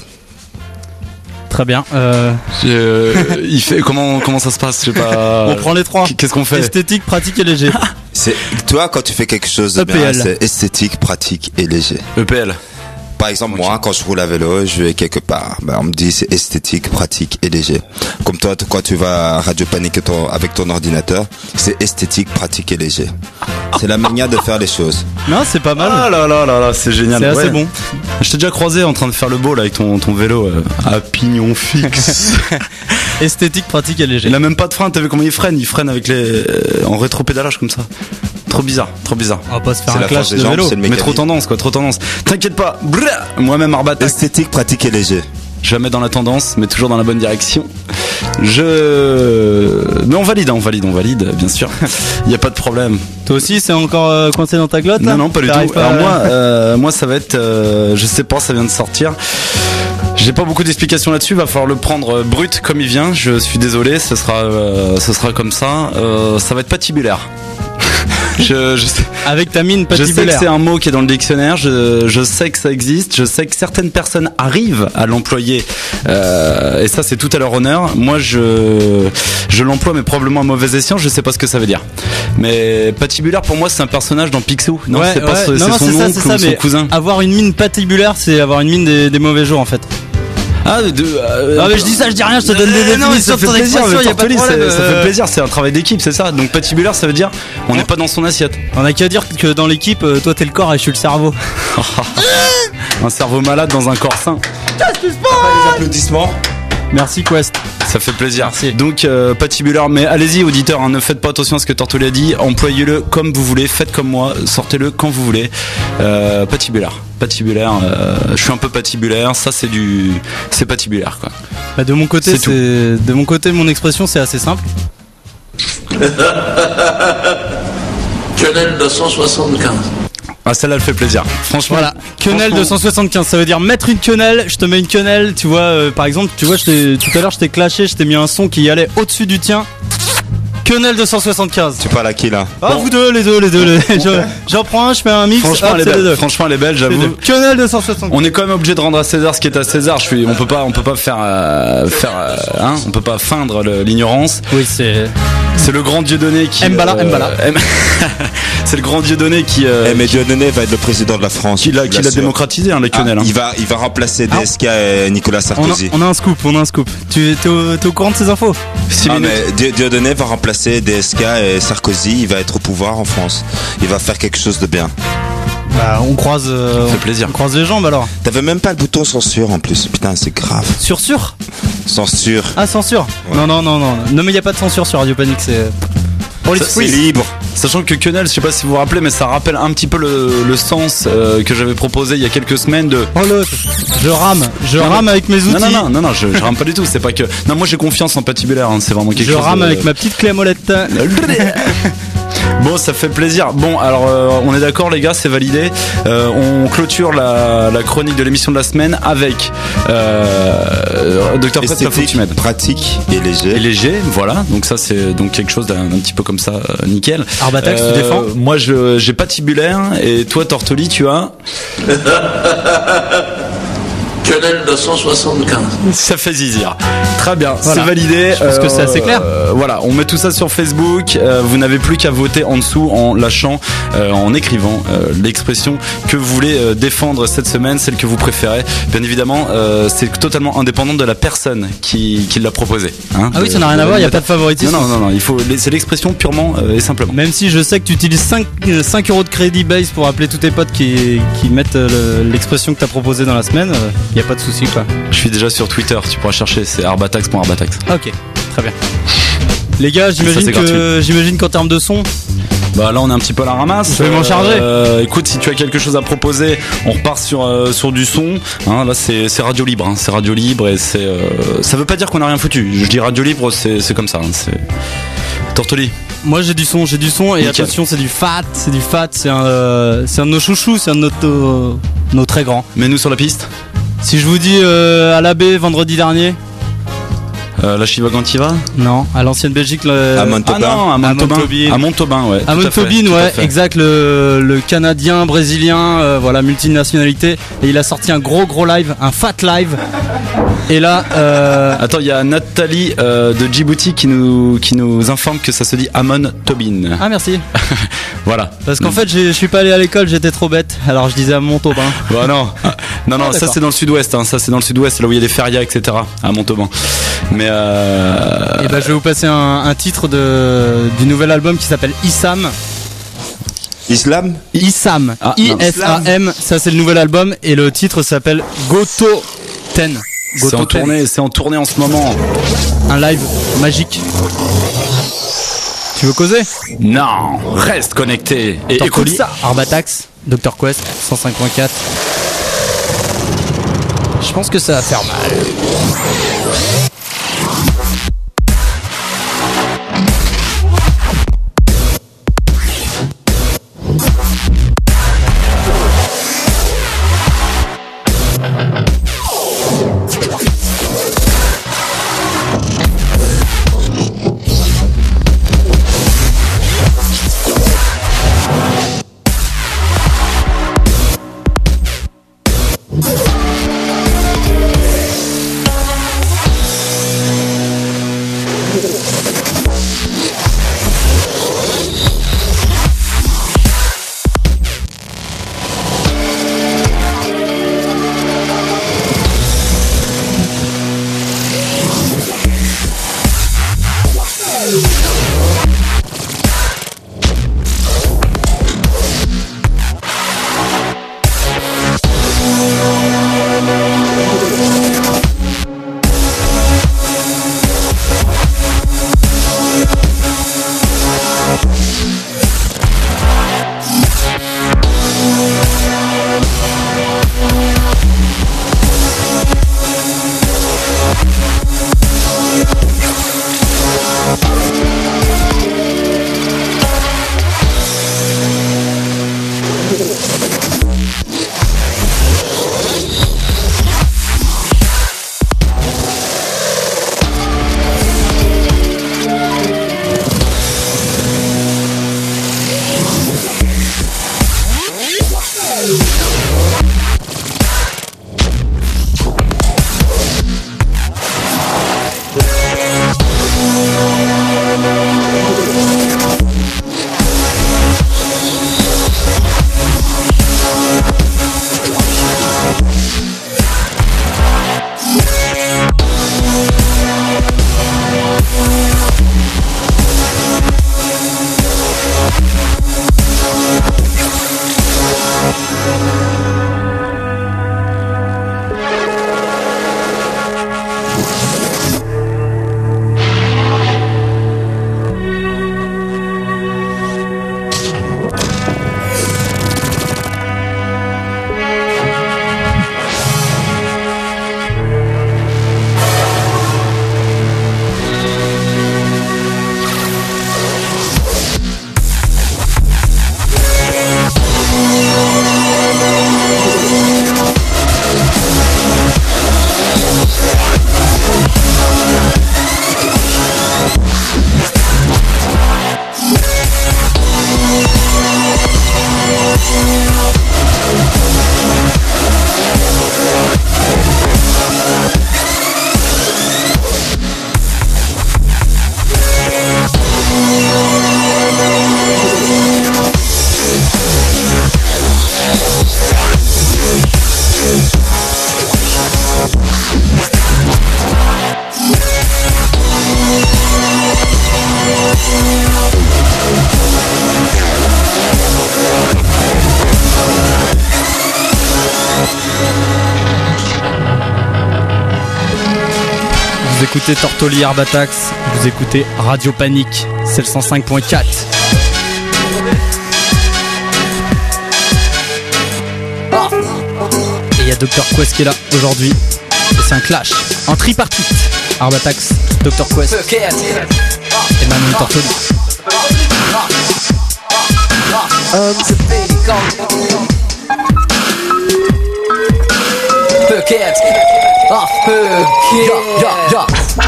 Très bien. Euh... Euh, il fait comment comment ça se passe? Je sais pas. On prend les trois. Qu'est-ce qu'on fait? Esthétique, pratique et léger. C'est toi quand tu fais quelque chose de E P L. bien, c'est esthétique, pratique et léger. E P L. Par exemple, moi, quand je roule à vélo, je vais quelque part. Ben, on me dit c'est esthétique, pratique et léger. Comme toi, t- quand tu vas à Radio Panique ton- avec ton ordinateur, c'est esthétique, pratique et léger. C'est la manière de faire les choses. Non, c'est pas mal. Ah là là là là, c'est génial. C'est assez Ouais. bon. Je t'ai déjà croisé en train de faire le beau là avec ton, ton vélo euh, à pignon fixe. Esthétique, pratique et léger. Il a même pas de frein, t'as vu comment il freine? Il freine avec les euh, en rétro-pédalage comme ça. Trop bizarre, trop bizarre. On va pas se faire C'est un la clash force des de jambes, vélo. c'est le Mais mécanisme. trop tendance quoi, trop tendance. T'inquiète pas, brrr, moi-même Arbatax, Esthétique, pratique et léger. jamais dans la tendance, mais toujours dans la bonne direction. Je... Mais on valide, hein, on valide, on valide, bien sûr. Il y a pas de problème. Toi aussi, c'est encore euh, coincé dans ta glotte là Non, non, pas du T'arrives tout. pas Alors à- moi, euh, moi, ça va être, euh, je sais pas, ça vient de sortir. J'ai pas beaucoup d'explications là-dessus. Va falloir le prendre euh, brut comme il vient. Je suis désolé, ce sera, euh, ce sera comme ça. Euh, ça va être patibulaire. je, je sais. Avec ta mine Je sais que patibulaire. c'est un mot qui est dans le dictionnaire, je, je sais que ça existe, je sais que certaines personnes arrivent à l'employer, euh, et ça c'est tout à leur honneur. Moi je, je l'emploie mais probablement à mauvais escient, je sais pas ce que ça veut dire. Mais patibulaire pour moi c'est un personnage dans Picsou, non Ouais, c'est pas ouais. ce- Non, c'est non, son c'est ça, oncle c'est ou ça, son mais cousin. avoir une mine patibulaire, c'est avoir une mine des, des mauvais jours en fait. Ah, de, euh, Non, mais je dis ça, je dis rien, je te donne des Euh, non, mais définitions ça de fait ton plaisir, expression, mais y a pas de Tortoli, problème. c'est- ça euh. fait plaisir, c'est un travail d'équipe, c'est ça. Donc patibulaire, ça veut dire on n'est pas dans son assiette. On a qu'à dire que dans l'équipe, euh, toi t'es le corps et je suis le cerveau. Un cerveau malade dans un corps sain. Les applaudissements. Merci Quest. Ça fait plaisir. Donc euh, patibulaire, mais allez-y auditeurs, hein, ne faites pas attention à ce que Tortoli a dit, employez-le comme vous voulez, faites comme moi, sortez-le quand vous voulez. Euh, patibulaire, patibulaire, euh, je suis un peu patibulaire, ça c'est du, c'est patibulaire quoi. Bah, de mon côté, C'est c'est tout. de mon côté, mon expression c'est assez simple. Quenelle deux cent soixante-quinze. Ah celle-là elle fait plaisir. Franchement. Voilà, quenelle franchement, deux cent soixante-quinze, ça veut dire mettre une quenelle. Je te mets une quenelle, tu vois. euh, par exemple, tu vois, je t'ai- tout à l'heure, je t'ai clashé, je t'ai mis un son qui allait au-dessus du tien. Quenelle deux cent soixante-quinze. Tu parles à qui là? Ah, vous deux, les deux, les deux. les- je- J'en prends un, je fais un mix. Franchement, hop, elle est c'est les belle. deux. Franchement, elle est belle, Les j'avoue. deux. Quenelle deux cent soixante-quinze. On est quand même obligé de rendre à César ce qui est à César. Je suis, on peut pas, on peut pas faire, euh, faire, euh, hein, on peut pas feindre le- l'ignorance. Oui, c'est. C'est le grand Dieudonné qui. Mbala, Mbala. M- c'est le grand Dieudonné qui. euh, Eh, mais Dieudonné va être le président de la France. qui l'a, je qui l'a l'assure. démocratisé, hein, les Ah, quenelles. hein. il va, il va remplacer D S K et Nicolas On a, Sarkozy. on a un scoop, on a un scoop. Tu t'es au, t'es au courant de ces infos? Six Ah, minutes. mais Di- Dieudonné va remplacer D S K et Sarkozy. Il va être au pouvoir en France. Il va faire quelque chose de bien. Bah, on croise. euh, Ça fait plaisir. On croise les jambes alors. T'avais même pas le bouton censure en plus. Putain, c'est grave. Sur sûr. Censure. Ah, censure. Ouais. Non, non, non, non. Non, mais y a pas de censure sur Radio Panique, c'est. Pour les Ça, C'est squeeze. libre. Sachant que quenelle, je sais pas si vous vous rappelez, mais ça rappelle un petit peu le, le sens euh, que j'avais proposé il y a quelques semaines de. Oh l'autre. Je rame. Je Non, rame non. avec mes outils. Non, non, non, non, non, je, je rame pas du tout. C'est pas que. Non, moi j'ai confiance en patibulaire. Hein, c'est vraiment quelque Je chose. rame de- avec ma petite clé à molette. Bon, ça fait plaisir. Bon, alors euh, on est d'accord, les gars, c'est validé. Euh, on clôture la, la chronique de l'émission de la semaine avec euh, Docteur Quest, il faut que tu Esthétique, m'aides. pratique et léger. Et léger, voilà. Donc ça, c'est donc quelque chose d'un d'un petit peu comme ça, euh, nickel. Arbatax, tu défends Moi, je j'ai patibulaire et toi, Tortoli, tu as. Quenelle de cent soixante-quinze. Ça fait zizir. Très bien, Voilà. c'est validé. Je pense que c'est assez clair. Euh, voilà, on met tout ça sur Facebook. Euh, vous n'avez plus qu'à voter en dessous en lâchant, euh, en écrivant euh, l'expression que vous voulez euh, défendre cette semaine, celle que vous préférez. Bien évidemment, euh, c'est totalement indépendant de la personne qui, qui l'a proposé. Hein, Ah oui, de- ça n'a rien à de- voir, il n'y a de- pas de favoritisme. Non, non, non, non, il faut, c'est l'expression purement euh, et simplement. Même si je sais que tu utilises cinq, euh, cinq euros de crédit base pour appeler tous tes potes qui, qui mettent euh, le- l'expression que tu as proposée dans la semaine, il n'y a pas de souci quoi. Je suis déjà sur Twitter, tu pourras chercher, c'est arbatax point arbatax. Ok, très bien. Les gars, Ça, j'imagine c'est que gratuit. j'imagine qu'en termes de son, Bah là on est un petit peu à la ramasse. Je vais m'en charger. Euh, écoute, si tu as quelque chose à proposer, on repart sur euh, sur du son. Hein, là c'est c'est radio libre, hein, c'est radio libre et c'est euh, ça veut pas dire qu'on a rien foutu. Je dis radio libre, c'est c'est comme ça. Hein, c'est Tortoli. moi j'ai du son, j'ai du son et Nickel. attention, c'est du fat, c'est du fat, c'est un, euh, c'est un de nos chouchous, c'est un de nos, euh, nos très grands. Mets-nous sur la piste. Si je vous dis euh, à la baie vendredi dernier, Euh, la Chiva Gantiva. non, à l'ancienne Belgique, le... À Montauban. Ah non, à Montauban. Montauban. À Montauban, ouais. À tout à fait, Montauban, tout à ouais, fait. exact, le, le Canadien, Brésilien, euh, voilà, multinationalité. Et il a sorti un gros gros live, un fat live. Et là, euh, Attends, il y a Nathalie euh, de Djibouti qui nous qui nous informe que ça se dit Amon Tobin. ah merci. Voilà. Parce qu'en fait, j'ai- je suis pas allé à l'école, j'étais trop bête. Alors je disais à Montauban. Bah non, Ah, non, non, Ah, ça d'accord. c'est dans le sud-ouest, hein. Ça c'est dans le sud-ouest, là où il y a des férias, et cetera. À Montauban. Mais euh... Et bah, je vais vous passer un, un titre de, du nouvel album qui s'appelle Issam. Islam Issam. Ah, I non. S A M. Ça, c'est le nouvel album. Et le titre s'appelle Goto dix. c'est Goto en dix. tournée, c'est en tournée en ce moment. Un live magique. Tu veux causer? Non, reste connecté et écoute Tortoli, ça. Arbatax, docteur Quest, cent cinq point quatre. Je pense que ça va faire mal. écoutez Tortoli Herbatax, vous écoutez Radio Panique, c'est le cent cinq point quatre. Et il y a docteur Quest qui est là aujourd'hui. Et c'est un clash, en tripartite. Herbatax, docteur Quest et Manon Tortoli. Bucket, ah bucket, ja ja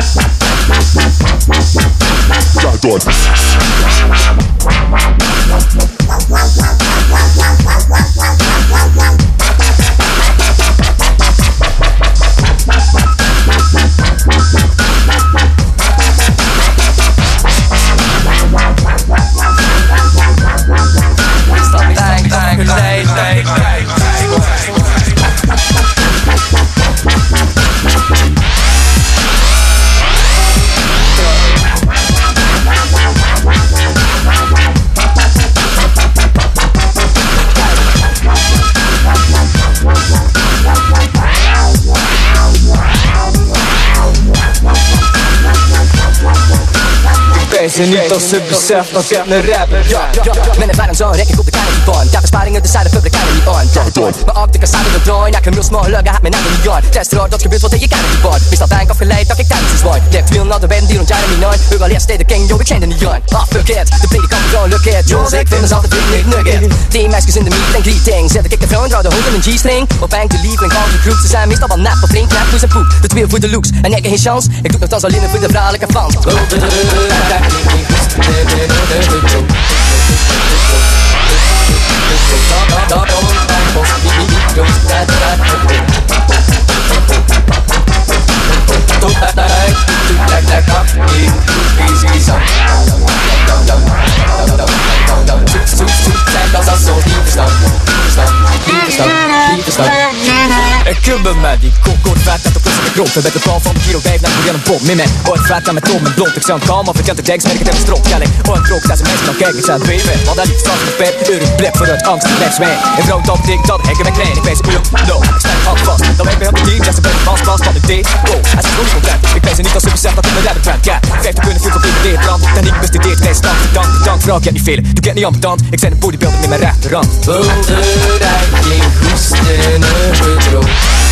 Bang bang bang bang bang. Ze niet als ze beseft dat ik een rapper ja, ja. Met een waarom zo rek ik op de kleine baan. Daar besparingen de zijde public kan er niet aan. Mijn optica staat in de draai. Ik kan heel snel luggen, had mijn naam niet aan. Test eruit, dat gebeurt wat je kan er niet aan. Meestal bank afgeleid, dat ik tijdens is zwijn. Left wiel naar de band, die rond jaren niet aan. Ook al eerst de king, yo, ik ken er niet aan. Ah, fuck it, de predikant gewoon look it. Jules, ik vind mezelf de big nick nugget. Die meisjes in de meet en greeting. Zet ik de vrouw en draai de hoed in een G-string. Op bank de lief en kant de groep. Ze zijn meestal wel nep, of flink knap, poes en poep. De twee voor de looks, en ik heb geen chance. Ik doe nog dan alleen voor de vrouwelijke fans. Ik kun me met die kok vet dat op de grond. En met de bal van de kilo vijf naar de een bom. Met mij, ooit vet aan mijn tom en blond. Ik zou hem kalm of ik kan de tekst, merk het in de strop. Tel ik, ooit krok, dat ze mensen dan kijken. Ik zei baby, wat dan niet straks met pep. Euro blip voor het angst, blijf zwijn. En vrouw top dik, dat hekken met klein. Ik wijs uur, no, ik sta je hand vast. Dan weet ik bij hem de team, dat ze bij de vast vast van de thee. Go, hij is gewoon content. Ik wijs er niet als ze beseft dat ik een rapper ben. Ja, vijftig kunnen veel van P V D brand. Dan niet bestudeerd, wijs dank, dank, dank. Vrouw, ik heb niet velen, doe ik niet ambetant. Ik zijn een bodybuilder met mijn rechterhand. Boerderij, geen hoesten, een gedroog.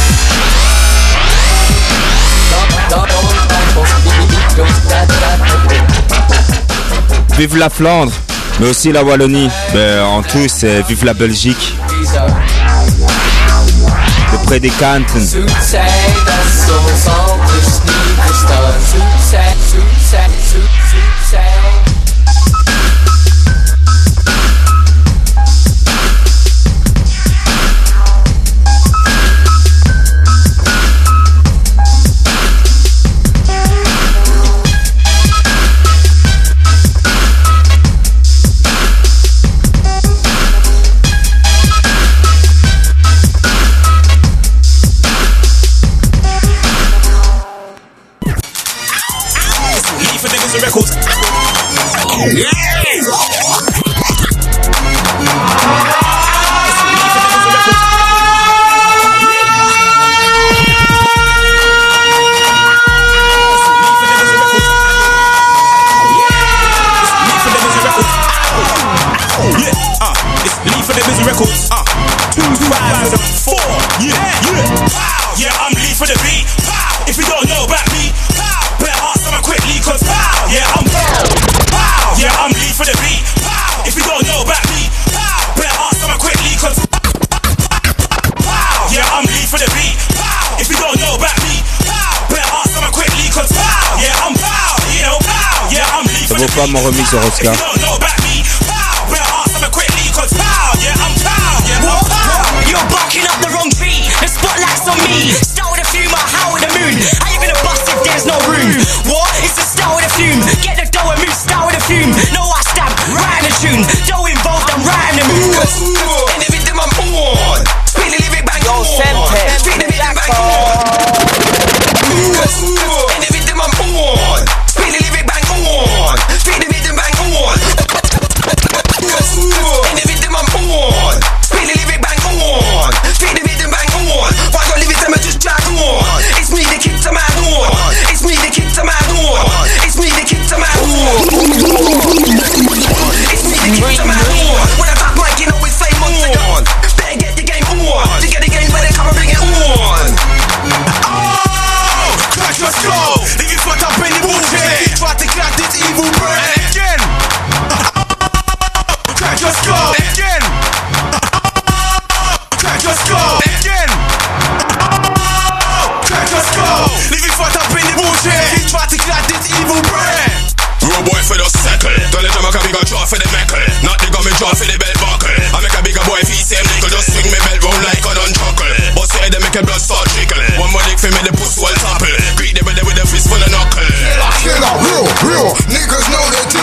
Vive la Flandre, mais aussi la Wallonie. Ben, en tout, c'est vive la Belgique. De près des Kanten. Ça vaut pas mon remix sur Oscar. You're barking up the wrong tree. The spotlight's on me. Start with a fume, I howl with the moon. How you gonna bust if there's no room? What? It's the start with a fume. Get the dough and move, start with a fume. No, I stab, right in the tune. Dough involved, I'm right in the mood. And the rhythm I'm on. Spin the lyric bang on. Spin the rhythm bang on. And the rhythm I'm on. Spin the lyric bang on. Spin the rhythm bang on. And the rhythm I'm on. Spin the lyric bang on. Spin the rhythm bang on. Why don't leave it to me just drag on? It's me the kids I'm on. It's me the kids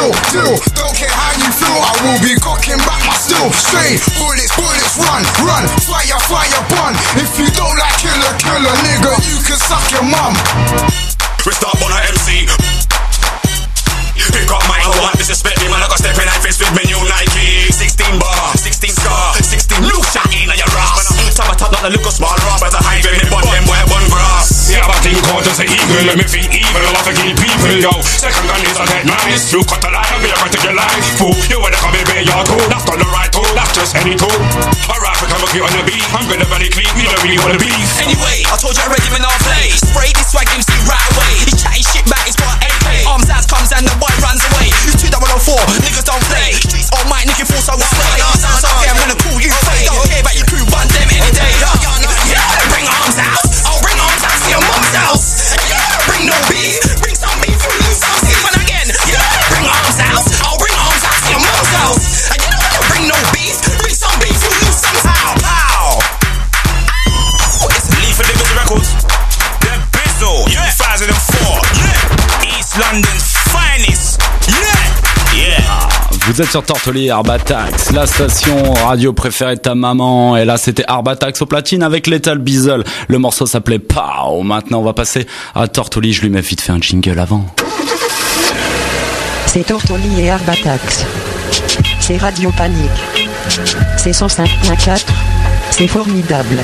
still, still. Don't care how you feel, I will be cocking back my steel. Straight bullets, bullets, run, run. Fire, fire, bun. If you don't like killer, killer, nigga, you can suck your mum. We start on a M C. Pick up my one, disrespect me, man. I got step in and face with me new Nike. Sixteen bar, sixteen scar, sixteen loose shot in your ass. Top a top like a little small rock, but the high grade me bun them boy bun grass. Yeah, but think out as an eagle, let me feel evil. I want to kill people, yo. Second gun is a dead nice. You cut the line, I'm gonna take your life. Fool, you wanna come and pay your tool. That's not the right tool, that's just any tool. Alright, we come up here on the beat. I'm gonna very clean, we don't really wanna beef. Anyway, I told you already when I play. Spray this swag M C right away. He's chatting shit back, he's got A K. Arms out comes and the boy runs away. Who's two double oh four? Niggas don't play. Streets all mine, nigga force I will stay. Sounds okay, I'm gonna call you fake. Don't care about your crew, run them any day. Yeah, bring arms out. I'll bring arms out to your mum's house. Yeah, bring no beef. Bring some beef, you lose some beef. And again, yeah, bring arms out. I'll bring arms out to your mum's house. And you know what? Bring no beef. Bring some beef, you lose somehow. Pow. It's Leaf and Niggas Records. The Bizzle, yeah. two thousand four. Yeah. East London's finest. Yeah. Yeah. Vous êtes sur Tortoli Arbatax, la station radio préférée de ta maman. Et là, c'était Arbatax au platine avec Lethal Bizzle. Le morceau s'appelait Pow. Maintenant, on va passer à Tortoli. Je lui mets vite fait un jingle avant. C'est Tortoli et Arbatax. C'est Radio Panique. C'est cent cinq point quatre. C'est formidable.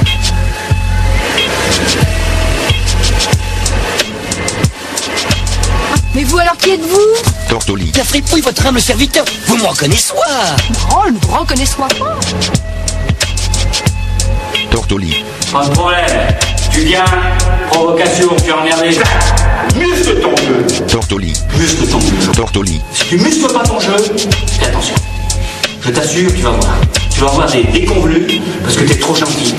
Mais vous alors, qui êtes-vous? Tortoli. La fripouille, votre humble serviteur. Vous me reconnaissez pas. Branle, vous reconnaissez-moi pas. Tortoli. Pas de problème. Tu viens, provocation, tu es emmerdé. Muscle ton jeu. Tortoli. Muscle ton jeu. Tortoli. Si tu muscles pas ton jeu, fais attention. Je t'assure, tu vas voir. Tu vas avoir des déconvenus parce que t'es trop gentil.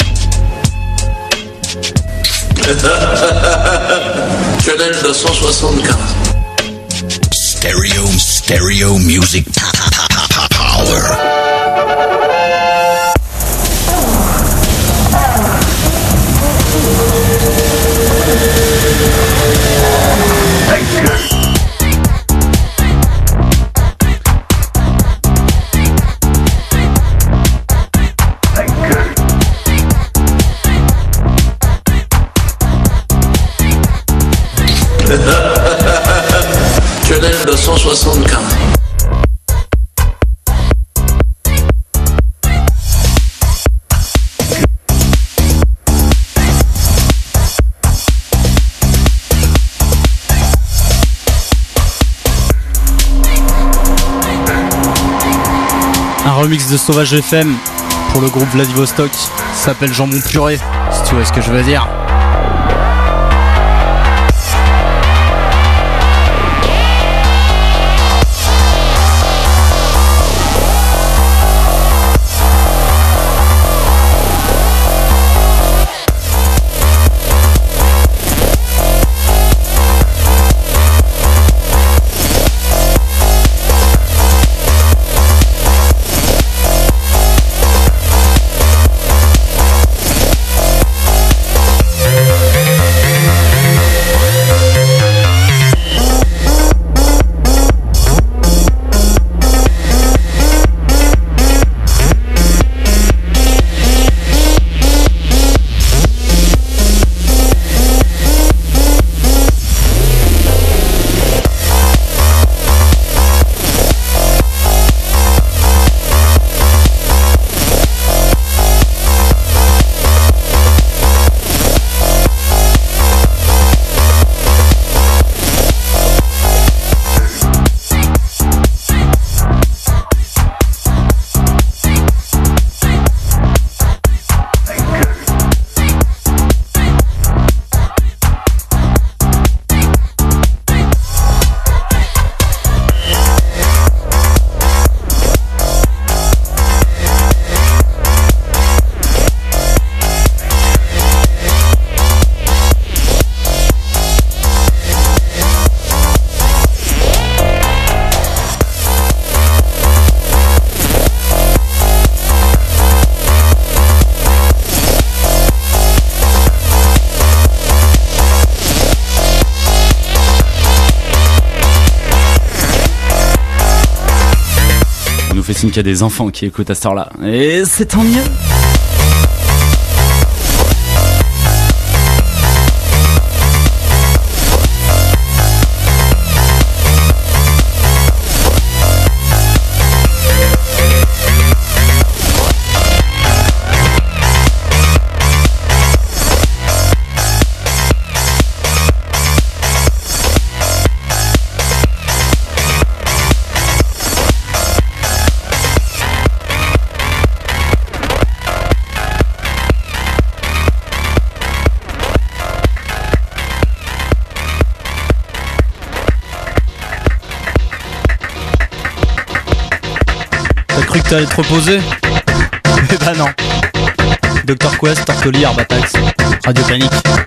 Challenge de cent soixante-quinze. Stereo, stereo music power. Challenge de cent soixante-quinze. Un remix de Sauvage F M pour le groupe Vladivostok. Ça s'appelle Jambon Purée, si tu vois ce que je veux dire. nous fait signe qu'il y a des enfants qui écoutent à cette heure-là. Et c'est tant mieux. Cru que t'allais te reposer? Eh bah non. docteur Quest, Tortoli, Arbatax, Radio Panique.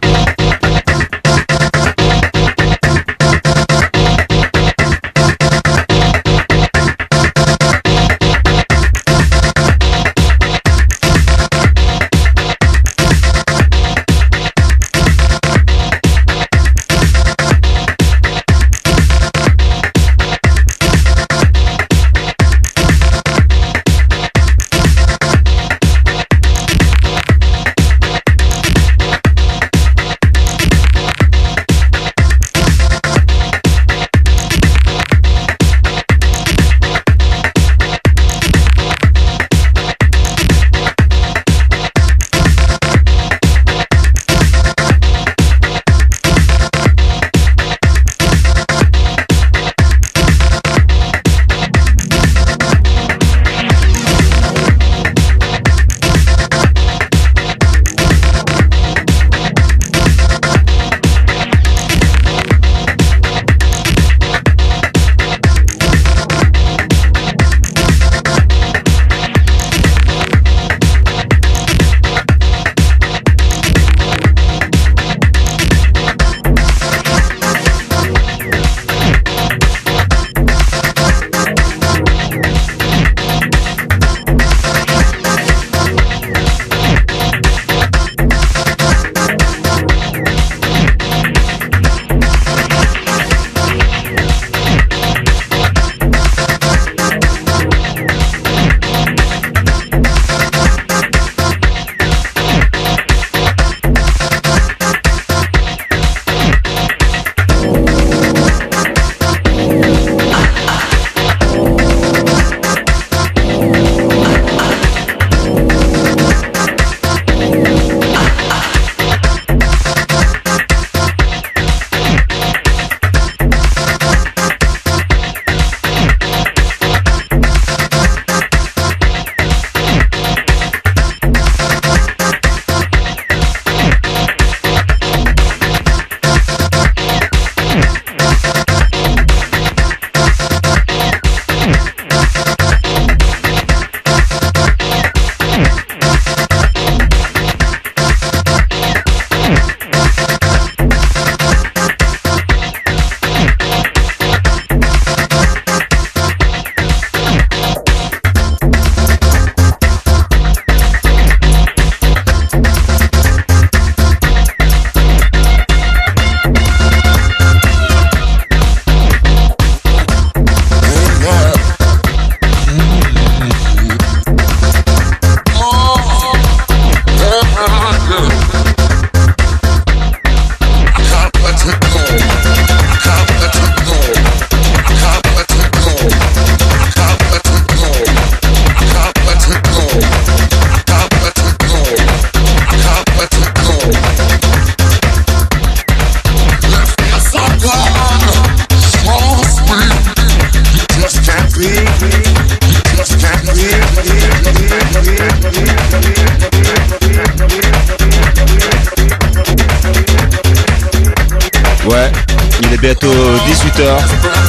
Ouais, il est bientôt dix-huit heures.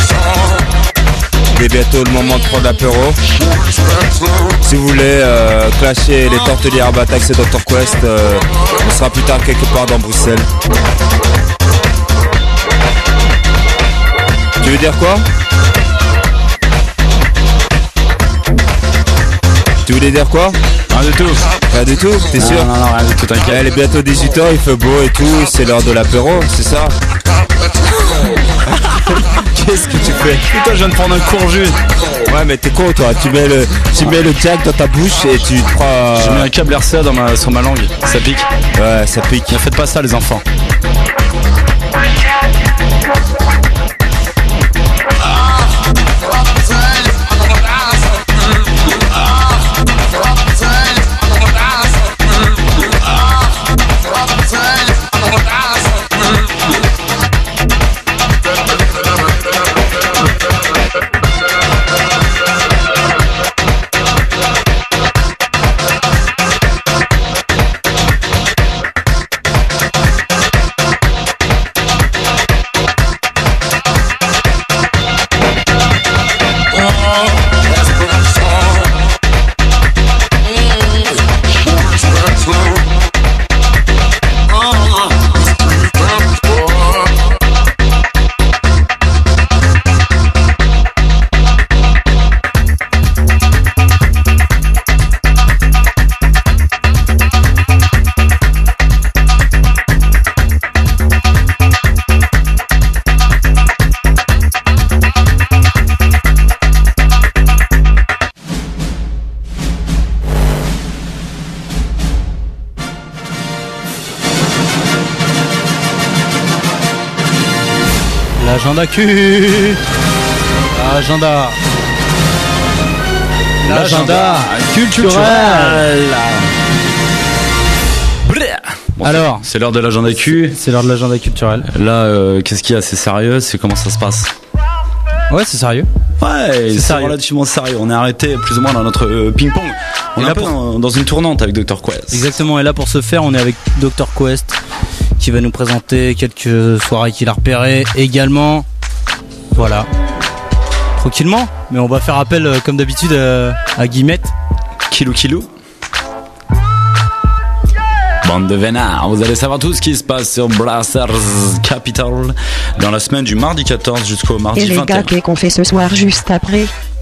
Il est bientôt le moment de prendre l'apéro. Si vous voulez euh, clasher les Torteliers Arbatax et docteur Quest, euh, on sera plus tard quelque part dans Bruxelles. Tu veux dire quoi? Tu voulais dire quoi? Rien du tout. Rien du tout, t'es sûr? Non, non, non, rien du tout, t'inquiète. Elle est bientôt dix-huit heures, il fait beau et tout, c'est l'heure de l'apéro, c'est ça? Qu'est-ce que tu fais? Putain, je viens de prendre un court jus. Ouais, mais t'es con, toi. Tu mets le, tu mets le jack dans ta bouche et tu te prends. J'ai mis un câble R C A dans ma, sur ma langue. Ça pique. Ouais, ça pique. Ne faites pas ça, les enfants. L'agenda Q. L'agenda. L'agenda culturel. Bon, Alors, c'est l'heure de l'agenda Q. C'est l'heure de l'agenda culturel. Là, euh, qu'est-ce qu'il y a? C'est sérieux? C'est comment ça se passe? Ouais, c'est sérieux. Ouais, c'est sérieux. relativement sérieux. On est arrêté plus ou moins dans notre euh, ping-pong. On Et est là un peu pour- dans, dans une tournante avec docteur Quest. Exactement. Et là, pour ce faire, on est avec docteur Quest qui va nous présenter quelques soirées qu'il a repérées également. Voilà. Tranquillement. Mais on va faire appel, euh, comme d'habitude, euh, à Guillemette. Kilou Kilou. Bande de vénards, vous allez savoir tout ce qui se passe sur Blasters Capital dans la semaine du mardi quatorze jusqu'au mardi Et les vingt et un. gars, qu'est-ce qu'on fait ce soir juste après?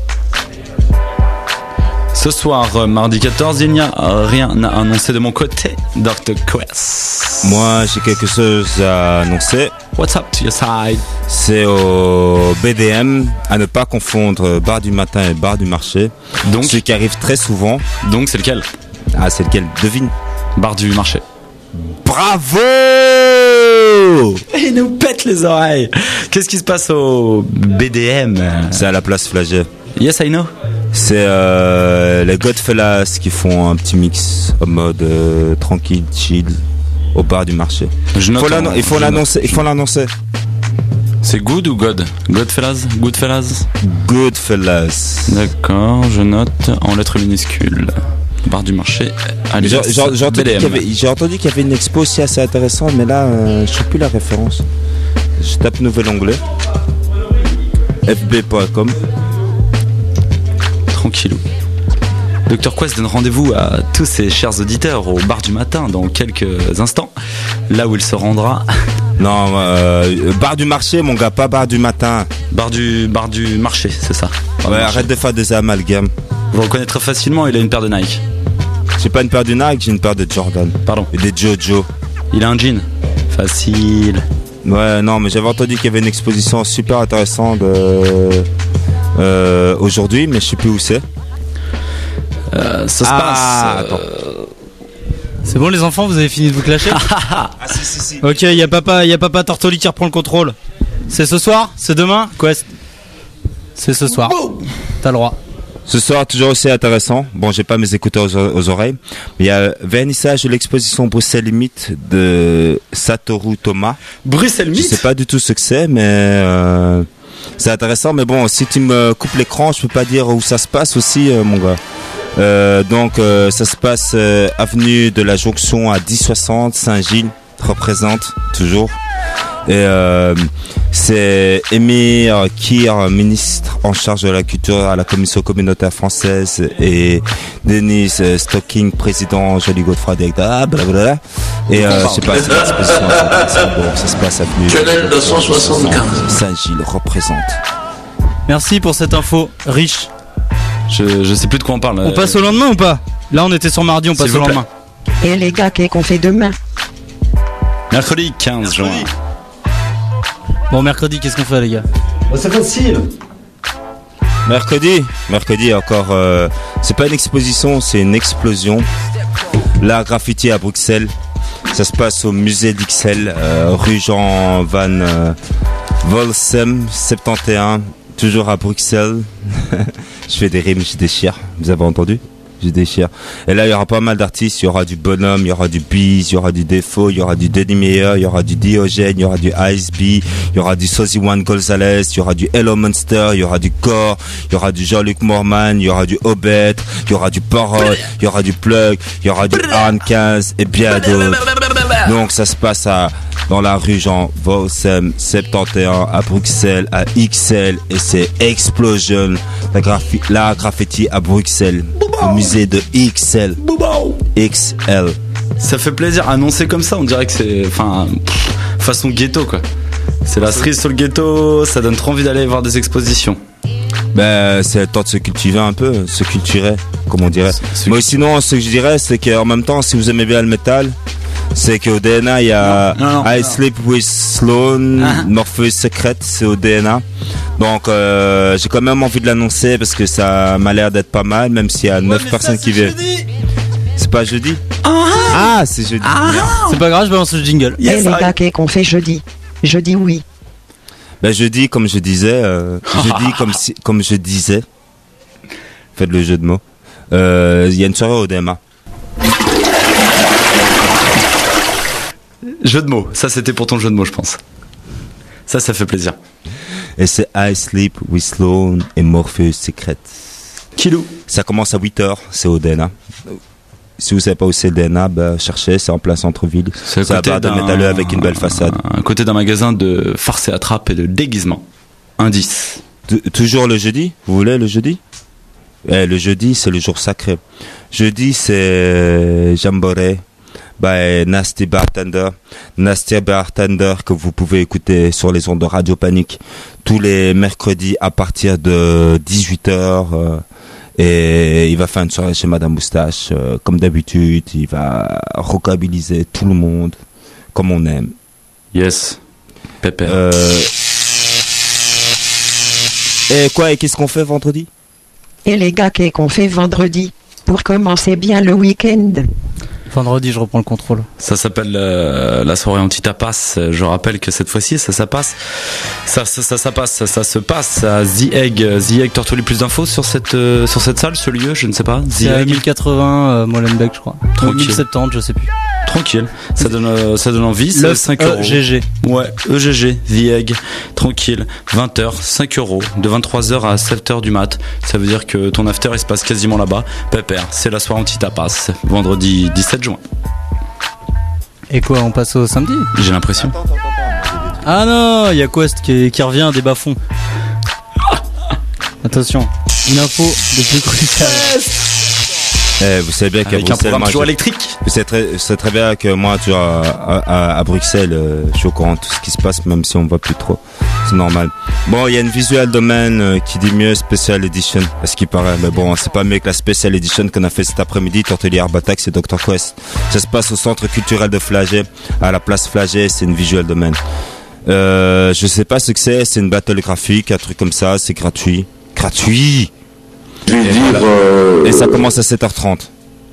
Ce soir, euh, mardi quatorze, il n'y a euh, rien à annoncer de mon côté, docteur Quest. Moi, j'ai quelque chose à annoncer. What's up to your side? C'est au B D M, à ne pas confondre bar du matin et bar du marché. Donc, ce qui arrive très souvent. Donc, c'est lequel? Ah, c'est lequel? Devine. Bar du marché. Bravo! Il nous pète les oreilles. Qu'est-ce qui se passe au B D M? C'est à la place Flagey. Yes, I know. C'est euh, les Godfellas qui font un petit mix en mode euh, tranquille, chill, au bar du marché. Je note Faut l'annon- en- il faut je l'annoncer. note. Il faut l'annoncer. C'est good ou God? Godfellas? Goodfellas? Goodfellas. D'accord, je note en lettres minuscules. Bar du marché. Allez, J'ai j'ai- j'ai entendu B D M. qu'il y avait- j'ai entendu qu'il y avait une expo aussi assez intéressante, mais là, euh, je sais plus la référence. Je tape nouvel onglet. f b point com. Tranquillou. docteur Quest donne rendez-vous à tous ses chers auditeurs au bar du matin dans quelques instants, là où il se rendra. Non, euh, bar du marché, mon gars, pas bar du matin. Bar du, bar du marché, c'est ça. Bar Ouais, du marché. arrête de faire des amalgames. Vous le reconnaîtrez facilement, il a une paire de Nike. J'ai pas une paire de Nike, j'ai une paire de Jordan. Pardon. Et des Jojo. Il a un jean. Facile. Ouais, non, mais j'avais entendu qu'il y avait une exposition super intéressante euh, euh, aujourd'hui, mais je sais plus où c'est. Euh, ça se Ah, passe. attends. euh, C'est bon les enfants, vous avez fini de vous clasher? Ah, si, si, si. Ok, il y a papa, il y a papa Tortoli qui reprend le contrôle. C'est ce soir? C'est demain? Quest. C'est ce soir. T'as le droit. Ce soir, toujours aussi intéressant. Bon, j'ai pas mes écouteurs aux, aux oreilles. Mais il y a vernissage de l'exposition Bruxelles Mythe de Satoru Thomas. Bruxelles Je Mythe? sais pas du tout ce que c'est, mais euh, c'est intéressant. Mais bon, si tu me coupes l'écran, je peux pas dire où ça se passe aussi, euh, mon gars. Euh, donc, euh, ça se passe euh, avenue de la Jonction à dix soixante, Saint-Gilles, représente toujours. Et euh, c'est Émir Kir, ministre en charge de la culture à la Commission communautaire française, et Denis euh, Stocking, président Joli Godefroy d'Egda, blablabla. Et euh, je sais pas, c'est l'exposition intéressante. Donc ça se passe avenue Tunnel deux cent soixante-quinze. Saint-Gilles représente. Merci pour cette info riche. Je, je sais plus de quoi on parle. On euh, passe au lendemain ou pas? Là on était sur mardi, on S'il passe vous au plaît. lendemain. Et les gars, qu'est-ce qu'on fait demain? Mercredi quinze juin. Bon mercredi, qu'est-ce qu'on fait les gars? Bah, c'est facile. Mercredi, mercredi encore. Euh, c'est pas une exposition, c'est une explosion. L'art graffiti à Bruxelles. Ça se passe au musée d'X L, euh, rue Jean Van euh, Volsem, soixante et un, toujours à Bruxelles. Je fais des rimes, je déchire. Vous avez entendu? Je déchire. Et là, il y aura pas mal d'artistes. Il y aura du Bonhomme, il y aura du Beez, il y aura du Défaut, il y aura du Denis Meyer, il y aura du Diogène, il y aura du Ice B, il y aura du Sozy One Gonzalez, il y aura du Hello Monster, il y aura du Core, il y aura du Jean-Luc Morman, il y aura du Obet, il y aura du Parole, il y aura du Plug, il y aura du Arn quinze et bien d'autres. Donc ça se passe à, dans la rue Jean Volsem soixante et un à Bruxelles, à X L, et c'est Explosion, la, graffi- la graffiti à Bruxelles, au musée de X L. X L. Ça fait plaisir, annoncé comme ça, on dirait que c'est, enfin, façon ghetto quoi. C'est la cerise sur le ghetto, ça donne trop envie d'aller voir des expositions. Ben, c'est le temps de se cultiver un peu, se culturer, comme on dirait. Mais sinon, ce que je dirais, c'est qu'en même temps, si vous aimez bien le métal, c'est qu'au D N A, il y a non, non, non, I non. Sleep with Sloan, ah. Morpheus Secret, c'est au D N A. Donc, euh, j'ai quand même envie de l'annoncer parce que ça m'a l'air d'être pas mal, même s'il y a neuf ouais, personnes ça, qui viennent. C'est pas jeudi? Ah, ah c'est jeudi. Ah, c'est pas grave, je balance le jingle. Yes, hey, les gars, qu'est-ce qu'on fait jeudi? Jeudi, oui. Ben, jeudi, comme je disais, euh, jeudi, comme, si, comme je disais, faites le jeu de mots, il euh, y a une soirée au D M A. Jeu de mots, ça c'était pour ton jeu de mots, je pense. Ça, ça fait plaisir. Et c'est I Sleep with Sloan et Morpheus Secret. Kilo. Ça commence à huit heures, c'est au D N A. Si vous savez pas où c'est le D N A, bah, cherchez, c'est en plein centre-ville. C'est à côté d'un métalleux avec une belle façade. À côté d'un magasin de farce et attrape et de déguisement. Indice. T- toujours le jeudi? Vous voulez le jeudi? Eh, le jeudi, c'est le jour sacré. Jeudi, c'est Jamboree by Nasty Bartender. Nasty Bartender que vous pouvez écouter sur les ondes de Radio Panique tous les mercredis à partir de dix-huit heures. Euh, et il va faire une soirée chez Madame Moustache. Euh, comme d'habitude, il va rockabiliser tout le monde comme on aime. Yes. Pépère. Euh... Et quoi, et qu'est-ce qu'on fait vendredi? Et les gars, qu'est-ce qu'on fait vendredi pour commencer bien le week-end? Vendredi, je reprends le contrôle. Ça s'appelle euh, la soirée anti-tapas. Je rappelle que cette fois-ci, ça, ça passe. Ça, ça, ça, ça passe. Ça, ça se passe à The Egg. The Egg, Tortoli, plus d'infos sur cette, euh, sur cette salle, ce lieu, je ne sais pas. C'est à mille quatre-vingts, euh, Molenbeek, je crois. Tranquille. mille soixante-dix, je sais plus. Tranquille. Ça donne, euh, ça donne envie. C'est cinq euros. E G G. Ouais, E G G, The Egg. Tranquille. vingt heures, cinq euros. De vingt-trois heures à sept heures du mat. Ça veut dire que ton after, il se passe quasiment là-bas. Pépère, c'est la soirée anti-tapas. Vendredi dix-sept juin. Et quoi, on passe au samedi? J'ai l'impression. Ah non, il y a Quest qui, qui revient des bas-fonds. Attention, une info de plus cruciale. Eh, vous savez bien qu'à Avec Bruxelles, un moi, toujours je... électrique. Vous savez très, vous savez très bien que moi, tu vois, à, à, à Bruxelles, euh, je suis au courant de tout ce qui se passe, même si on ne voit plus trop. C'est normal. Bon, il y a une visual domaine euh, qui dit mieux Special Edition, à ce qui paraît. Mais bon, c'est pas mieux que la Special Edition qu'on a fait cet après-midi, Tortelier Arbatax et docteur Quest. Ça se passe au centre culturel de Flagey, à la place Flagey, c'est une visual domaine. Euh, je sais pas ce que c'est, c'est une battle graphique, un truc comme ça, c'est gratuit. Gratuit! Et, voilà. euh... et ça commence à sept heures trente.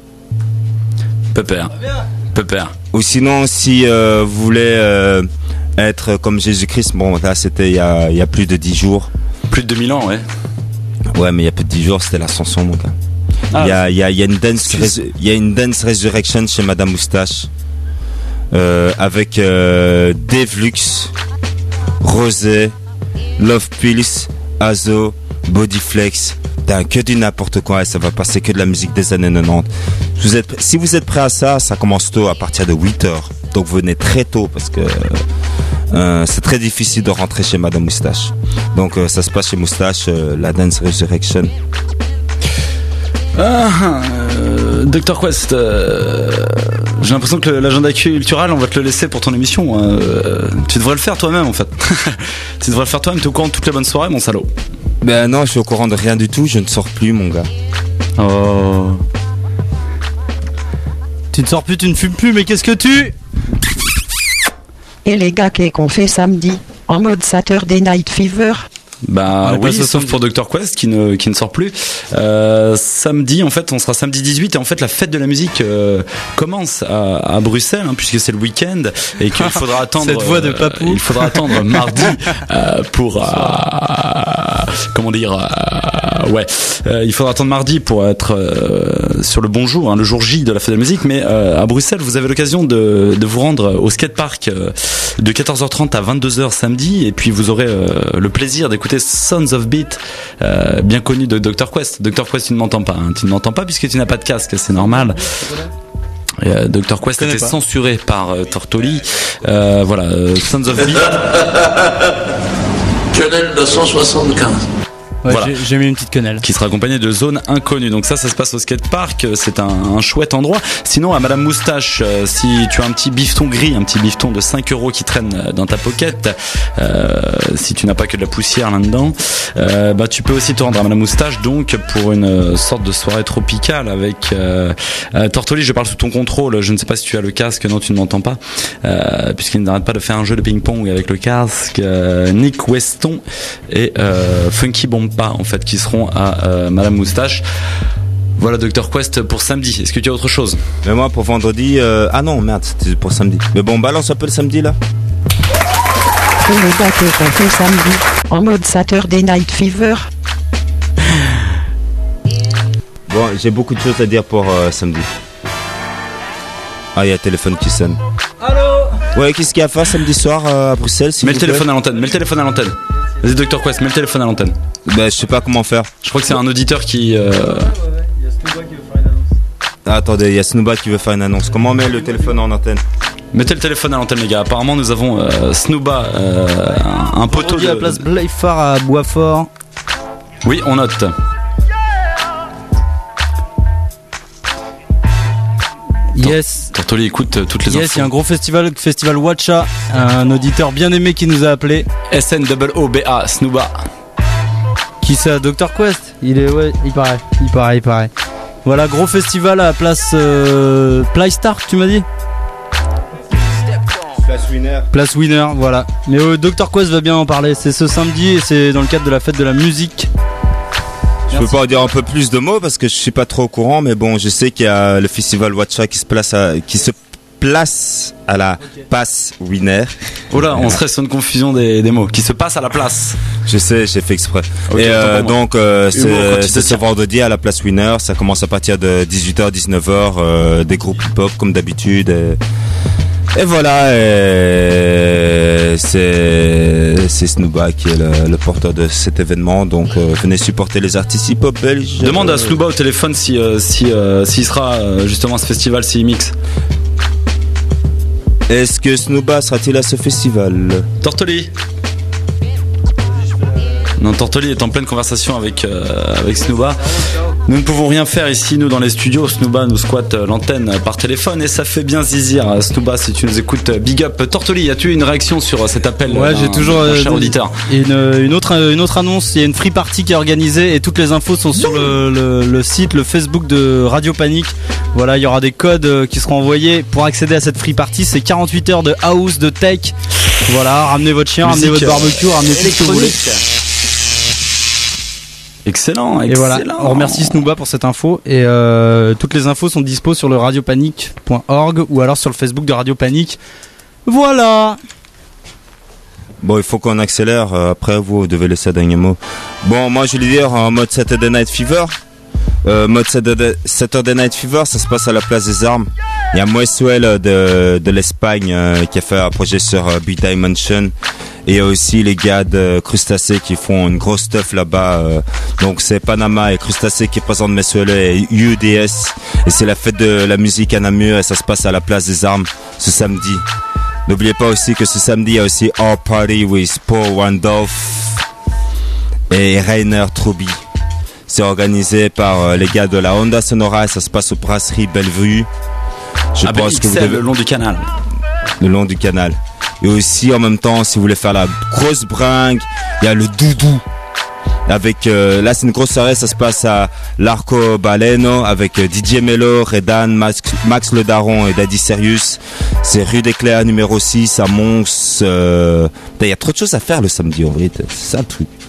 Pépère. Pépère. Ou sinon, si euh, vous voulez euh, être comme Jésus-Christ, bon, là c'était il y a, y a plus de dix jours. Plus de deux mille ans, ouais. Ouais, mais il y a plus de dix jours, c'était l'ascension, mon gars. Il ah, y, a, y, a, y, a une dance résu- y a une dance resurrection chez Madame Moustache. Euh, avec euh, Dave Lux, Rosé, Love Pills, Azo, Bodyflex. D'un que du n'importe quoi, et ça va passer que de la musique des années quatre-vingt-dix. Vous êtes, si vous êtes prêts à ça, ça commence tôt, à partir de huit heures. Donc venez très tôt parce que euh, c'est très difficile de rentrer chez Madame Moustache. Donc euh, ça se passe chez Moustache, euh, la Dance Resurrection. Ah, euh, docteur Quest, euh, j'ai l'impression que l'agenda culturel, on va te le laisser pour ton émission. Euh, tu devrais le faire toi-même en fait. Tu devrais le faire toi-même, t'es au courant de toutes les bonnes soirées, mon salaud. Ben non, je suis au courant de rien du tout, je ne sors plus, mon gars. Oh. Tu ne sors plus, tu ne fumes plus, mais qu'est-ce que tu... Et les gars, qu'est-ce qu'on fait samedi? En mode Saturday Night Fever? Bah oui, sauf samedi. pour docteur Quest qui ne qui ne sort plus. Euh, samedi, en fait, on sera samedi dix-huit et en fait la fête de la musique euh, commence à, à Bruxelles hein, puisque c'est le week-end et qu'il faudra attendre. Cette voix de papou. Euh, il faudra attendre mardi euh, pour euh, comment dire euh, ouais. Euh, il faudra attendre mardi pour être euh, sur le bon jour, hein, le jour J de la fête de la musique. Mais euh, à Bruxelles, vous avez l'occasion de de vous rendre au skatepark euh, de quatorze heures trente à vingt-deux heures samedi et puis vous aurez euh, le plaisir d'écouter Sons of Beat, euh, bien connu de docteur Quest. docteur Quest, tu ne m'entends pas, hein. Tu ne m'entends pas puisque tu n'as pas de casque, c'est normal. Euh, docteur Quest était pas. censuré par euh, Tortoli. Euh, voilà, euh, Sons of Beat. Quenelle de cent soixante-quinze. Ouais, Voilà. j'ai, j'ai mis une petite quenelle. Qui sera accompagné de Zone Inconnue. Donc ça, ça se passe au skatepark. C'est un, un chouette endroit. Sinon, à Madame Moustache, euh, si tu as un petit bifton gris, un petit bifton de cinq euros qui traîne dans ta pocket, euh, si tu n'as pas que de la poussière là-dedans, euh, bah tu peux aussi te rendre à Madame Moustache. Donc pour une sorte de soirée tropicale avec euh, euh, Tortoli. Je parle sous ton contrôle. Je ne sais pas si tu as le casque. Non, tu ne m'entends pas, euh, puisqu'il n'arrête pas de faire un jeu de ping-pong avec le casque. Euh, Nick Weston et euh, Funky Bomb pas en fait qui seront à euh, Madame Moustache. Voilà docteur Quest pour samedi. Est-ce que tu as autre chose? Mais moi pour vendredi, euh... ah non merde, c'était pour samedi. Mais bon, balance un peu le samedi là. Tout le gars que on fait samedi, en mode Saturday Night Fever. Bon, j'ai beaucoup de choses à dire pour euh, samedi. Ah, il y a le téléphone qui sonne. Allô? Ouais, qu'est-ce qu'il y a à faire samedi soir euh, à Bruxelles s'il Mets le vous plaît téléphone à l'antenne. Mets le téléphone à l'antenne. Vas-y docteur Quest, mets le téléphone à l'antenne. Bah, je sais pas comment faire. Je crois que c'est un auditeur qui. Euh... Ah, attendez, il y a Snooba qui veut faire une annonce. Comment on met le téléphone en antenne? Mettez le téléphone à l'antenne les gars. Apparemment nous avons euh, Snooba, euh, un, un poteau Vendredi de. à place Blayfar à Boisfort. Oui, on note. Yes. Tortoli écoute euh, toutes les Yes, infos. il y a un gros festival, festival Watcha, un auditeur bien aimé qui nous a appelé. S N O O B A, Snooba. Qui c'est? docteur Quest? Il est, ouais, il paraît, il paraît, il paraît. Voilà, gros festival à la place euh, Playstar, tu m'as dit? Place Winner. Place Winner, voilà. Mais euh, docteur Quest va bien en parler. C'est ce samedi et c'est dans le cadre de la fête de la musique. Je peux pas en dire un peu plus de mots parce que je suis pas trop au courant, mais bon, je sais qu'il y a le festival Watcha qui se place à, qui se place à la Passe Winner. Oh là, on serait sur une confusion des, des mots. Qui se passe à la place. Je sais, j'ai fait exprès. Okay, et euh, donc euh, Humour quand c'est, tu te c'est ce tiens. vendredi à la Place Winner. Ça commence à partir de dix-huit heures, dix-neuf heures. Euh, des groupes hip-hop comme d'habitude. Et, et voilà. Et c'est c'est Snooba qui est le, le porteur de cet événement. Donc euh, venez supporter les artistes hip-hop belges. Demande à Snooba au téléphone si euh, si euh, s'il sera euh, justement à ce festival, s'il mixe. Est-ce que Snooba sera-t-il à ce festival? Tortoli. Non, Tortoli est en pleine conversation avec euh, avec Snooba. Nous ne pouvons rien faire ici, nous dans les studios. Snooba nous squatte euh, l'antenne par téléphone et ça fait bien zizir. Snooba, si tu nous écoutes, euh, big up. Tortoli, as-tu une réaction sur euh, cet appel? Ouais, d'un- j'ai toujours d'un euh, cher auditeur. et une, une autre une autre annonce. Il y a une free party qui est organisée et toutes les infos sont sur le, le, le site, le Facebook de Radio Panique. Voilà, il y aura des codes euh, qui seront envoyés pour accéder à cette free party. C'est quarante-huit heures de house, de tech. Voilà, ramenez votre chien, ramenez Musique, votre barbecue, euh, ramenez tout ce que vous voulez. Excellent, Et excellent. voilà, on remercie Snooba pour cette info. Et euh, toutes les infos sont dispo sur le radiopanique point org ou alors sur le Facebook de Radio Panique. Voilà. Bon, il faut qu'on accélère. euh, Après, vous devez laisser un dernier mot. Bon, moi, je vais dire en mode Saturday Night Fever. Euh, mode Saturday, Saturday Night Fever, ça se passe à la place des Armes. Il y a Moeswell de, de l'Espagne euh, qui a fait un projet sur euh, Big Dimension. Et il y a aussi les gars de Crustacé qui font une grosse stuff là-bas. euh. Donc c'est Panama et Crustacé qui présentent Moeswell et U D S. Et c'est la fête de la musique à Namur et ça se passe à la place des Armes ce samedi. N'oubliez pas aussi que ce samedi, il y a aussi Our Party with Paul Randolph et Rainer Truby. C'est organisé par euh, les gars de la Honda Sonora et ça se passe au Brasserie Bellevue. Je Ah, pense ben, que vous X L, devez... le long du canal. Le long du canal. Et aussi, en même temps, si vous voulez faire la grosse bringue, il y a le doudou. Avec, euh, là, c'est une grosse soirée, ça se passe à l'Arco Baleno avec euh, D J Mello, Redan, Max, Max Le Daron et Daddy Serious. C'est rue des Cléas numéro six à Mons. Euh... Il y a trop de choses à faire le samedi, en vrai. C'est ça le truc.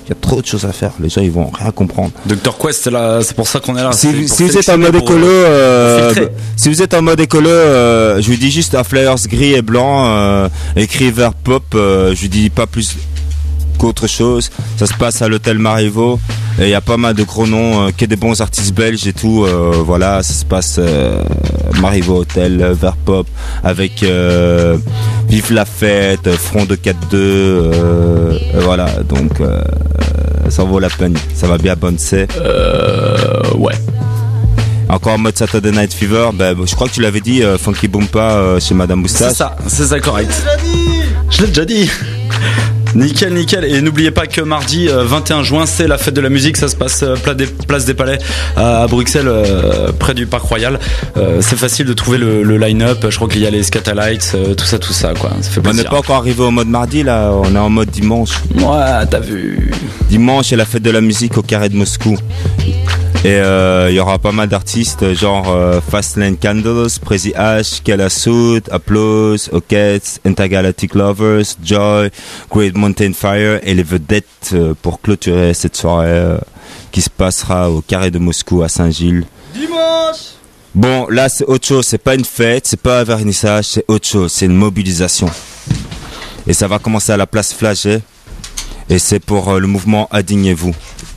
Il y a trop de choses à faire. Les gens, ils vont rien comprendre. docteur Quest, c'est, là, c'est pour ça qu'on est là. Si, c'est si vous êtes en mode pour, écolo, euh, pour si vous êtes en mode écolo, euh, je vous dis juste un flyers gris et blanc, euh, écrit vert pop. Euh, je vous dis pas plus qu'autre chose. Ça se passe à l'hôtel Marivaux. Et il y a pas mal de gros noms, euh, que des bons artistes belges et tout. Euh, voilà, ça se passe euh, Marivaux Hôtel, euh, Vert Pop, avec euh, Vive la Fête, Front de quatre deux. Euh, euh, voilà, donc euh, ça vaut la peine. Ça va bien bonser. Euh, ouais. Encore en mode Saturday Night Fever, ben, je crois que tu l'avais dit, euh, Funky Boompa euh, chez Madame Moustache. C'est ça, c'est ça, correct. Je l'ai déjà dit. Nickel, nickel. Et n'oubliez pas que mardi euh, vingt et un juin, c'est la fête de la musique. Ça se passe euh, place, des, place des Palais à, à Bruxelles, euh, près du Parc Royal. Euh, c'est facile de trouver le, le line-up. Je crois qu'il y a les Scatalites, euh, tout ça, tout ça, quoi. Ça fait On plaisir. n'est pas encore arrivé au mode mardi, là. On est en mode dimanche. Ouais, t'as vu. Dimanche, c'est la fête de la musique au Carré de Moscou. Et il euh, y aura pas mal d'artistes, genre euh, Fastlane Candles, Prezi H, Kella Soot, Applause, Ockets, Intergalactic Lovers, Joy, Great Mountain Fire et les vedettes euh, pour clôturer cette soirée euh, qui se passera au Carré de Moscou à Saint-Gilles. Dimanche. Bon, là c'est autre chose, c'est pas une fête, c'est pas un vernissage, c'est autre chose, c'est une mobilisation. Et ça va commencer à la place Flagey et c'est pour euh, le mouvement Indignez-vous.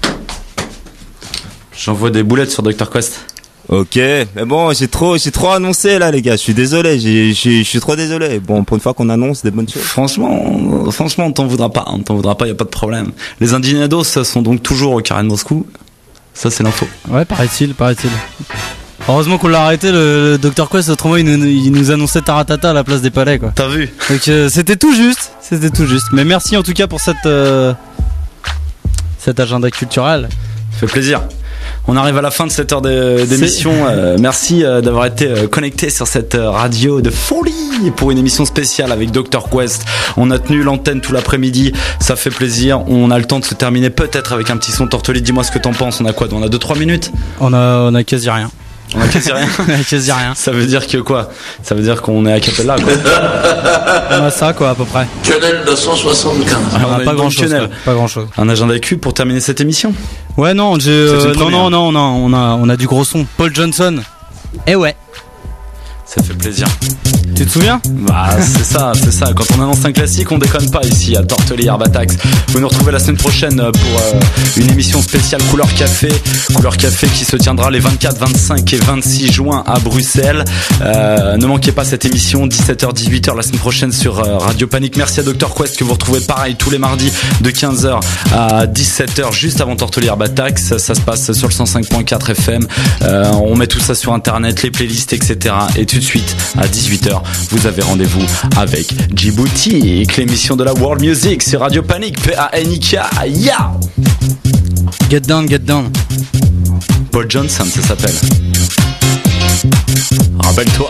J'envoie des boulettes sur docteur Quest. Ok, mais bon, j'ai trop, j'ai trop annoncé là, les gars. Je suis désolé, j'ai, j'ai, je suis trop désolé. Bon, pour une fois qu'on annonce des bonnes choses. Franchement, franchement, on t'en voudra pas, on t'en voudra pas, y a pas de problème. Les Indignados sont donc toujours au Carré de Moscou. Ça, c'est l'info. Ouais, paraît-il, paraît-il. Heureusement qu'on l'a arrêté, le, le docteur Quest, autrement il nous, il nous annonçait taratata à la place des Palais, quoi. T'as vu? Donc euh, c'était tout juste, c'était tout juste. Mais merci en tout cas pour cette, euh, cet agenda culturel. Ça fait plaisir. On arrive à la fin de cette heure d'émission. Euh, merci euh, d'avoir été euh, connecté sur cette euh, radio de folie pour une émission spéciale avec docteur Quest. On a tenu l'antenne tout l'après-midi. Ça fait plaisir. On a le temps de se terminer peut-être avec un petit son Tortoli. Dis-moi ce que t'en penses. On a quoi? On a deux trois minutes? On a, on a quasi rien. On a quasi rien. On a quasi rien. Ça veut dire que quoi? Ça veut dire qu'on est à Capella, quoi. On a ça, quoi, à peu près. Quenelle deux cent soixante-quinze. Alors, on a, a pas grand chose. Quoi, pas grand chose. Un agenda cul pour terminer cette émission? Ouais, non, j'ai, euh, non, non, non, on a, on a, on a du gros son. Paul Johnson. Eh ouais. Ça fait plaisir. Tu te souviens? Bah c'est ça, c'est ça. Quand on annonce un classique, on déconne pas ici à Tortoli Herbatax. Vous nous retrouvez la semaine prochaine pour euh, une émission spéciale Couleur Café. Couleur Café qui se tiendra les vingt-quatre, vingt-cinq et vingt-six juin à Bruxelles. Euh, ne manquez pas cette émission, dix-sept heures, dix-huit heures la semaine prochaine sur euh, Radio Panique. Merci à docteur Quest que vous retrouvez pareil tous les mardis de quinze heures à dix-sept heures juste avant Tortoli Herbatax. Ça, ça se passe sur le cent cinq point quatre F M. Euh, on met tout ça sur internet, les playlists, et cetera. Et tout de suite à dix-huit heures, vous avez rendez-vous avec Djibouti, l'émission de la World Music sur Radio Panique, P A N I K. Ya! Get down, get down. Paul Johnson, ça s'appelle. Rappelle-toi.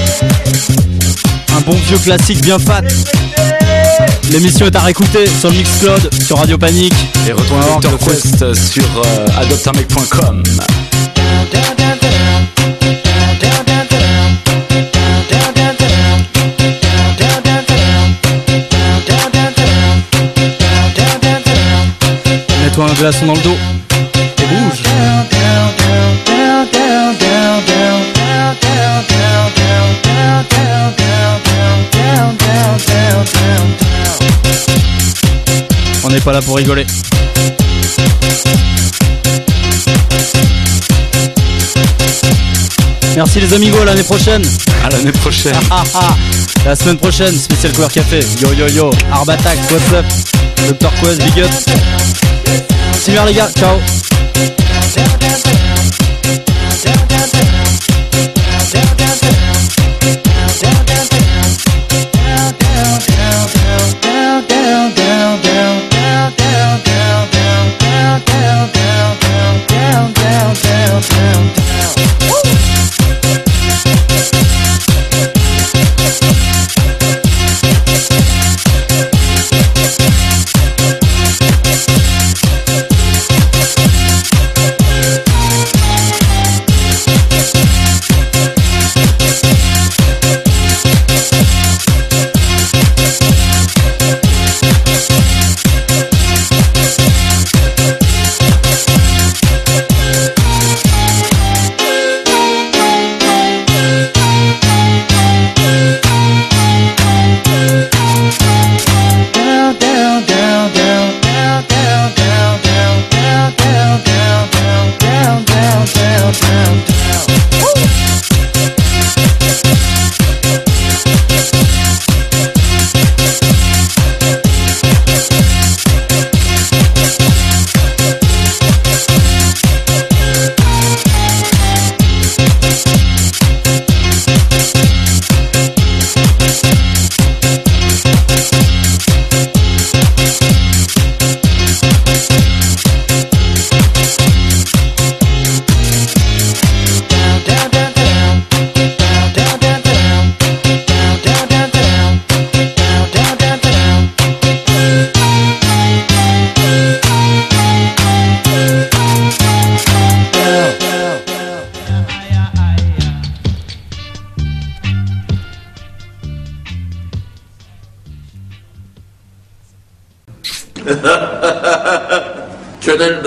Un bon vieux classique bien fat. L'émission est à réécouter sur le Mixcloud, sur Radio Panique. Et retournez voir docteur Quest sur euh, adopte un mec point com. Mets-toi un glaçon dans le dos et bouge. On n'est pas là pour rigoler. Merci les amigos, à l'année prochaine. À l'année prochaine. Ah, ah, ah. La semaine prochaine, spécial Couleur Café. Yo yo yo, Arbatax, what's up? docteur Quest, big up. See you les gars, ciao.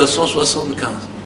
cent soixante-quinze.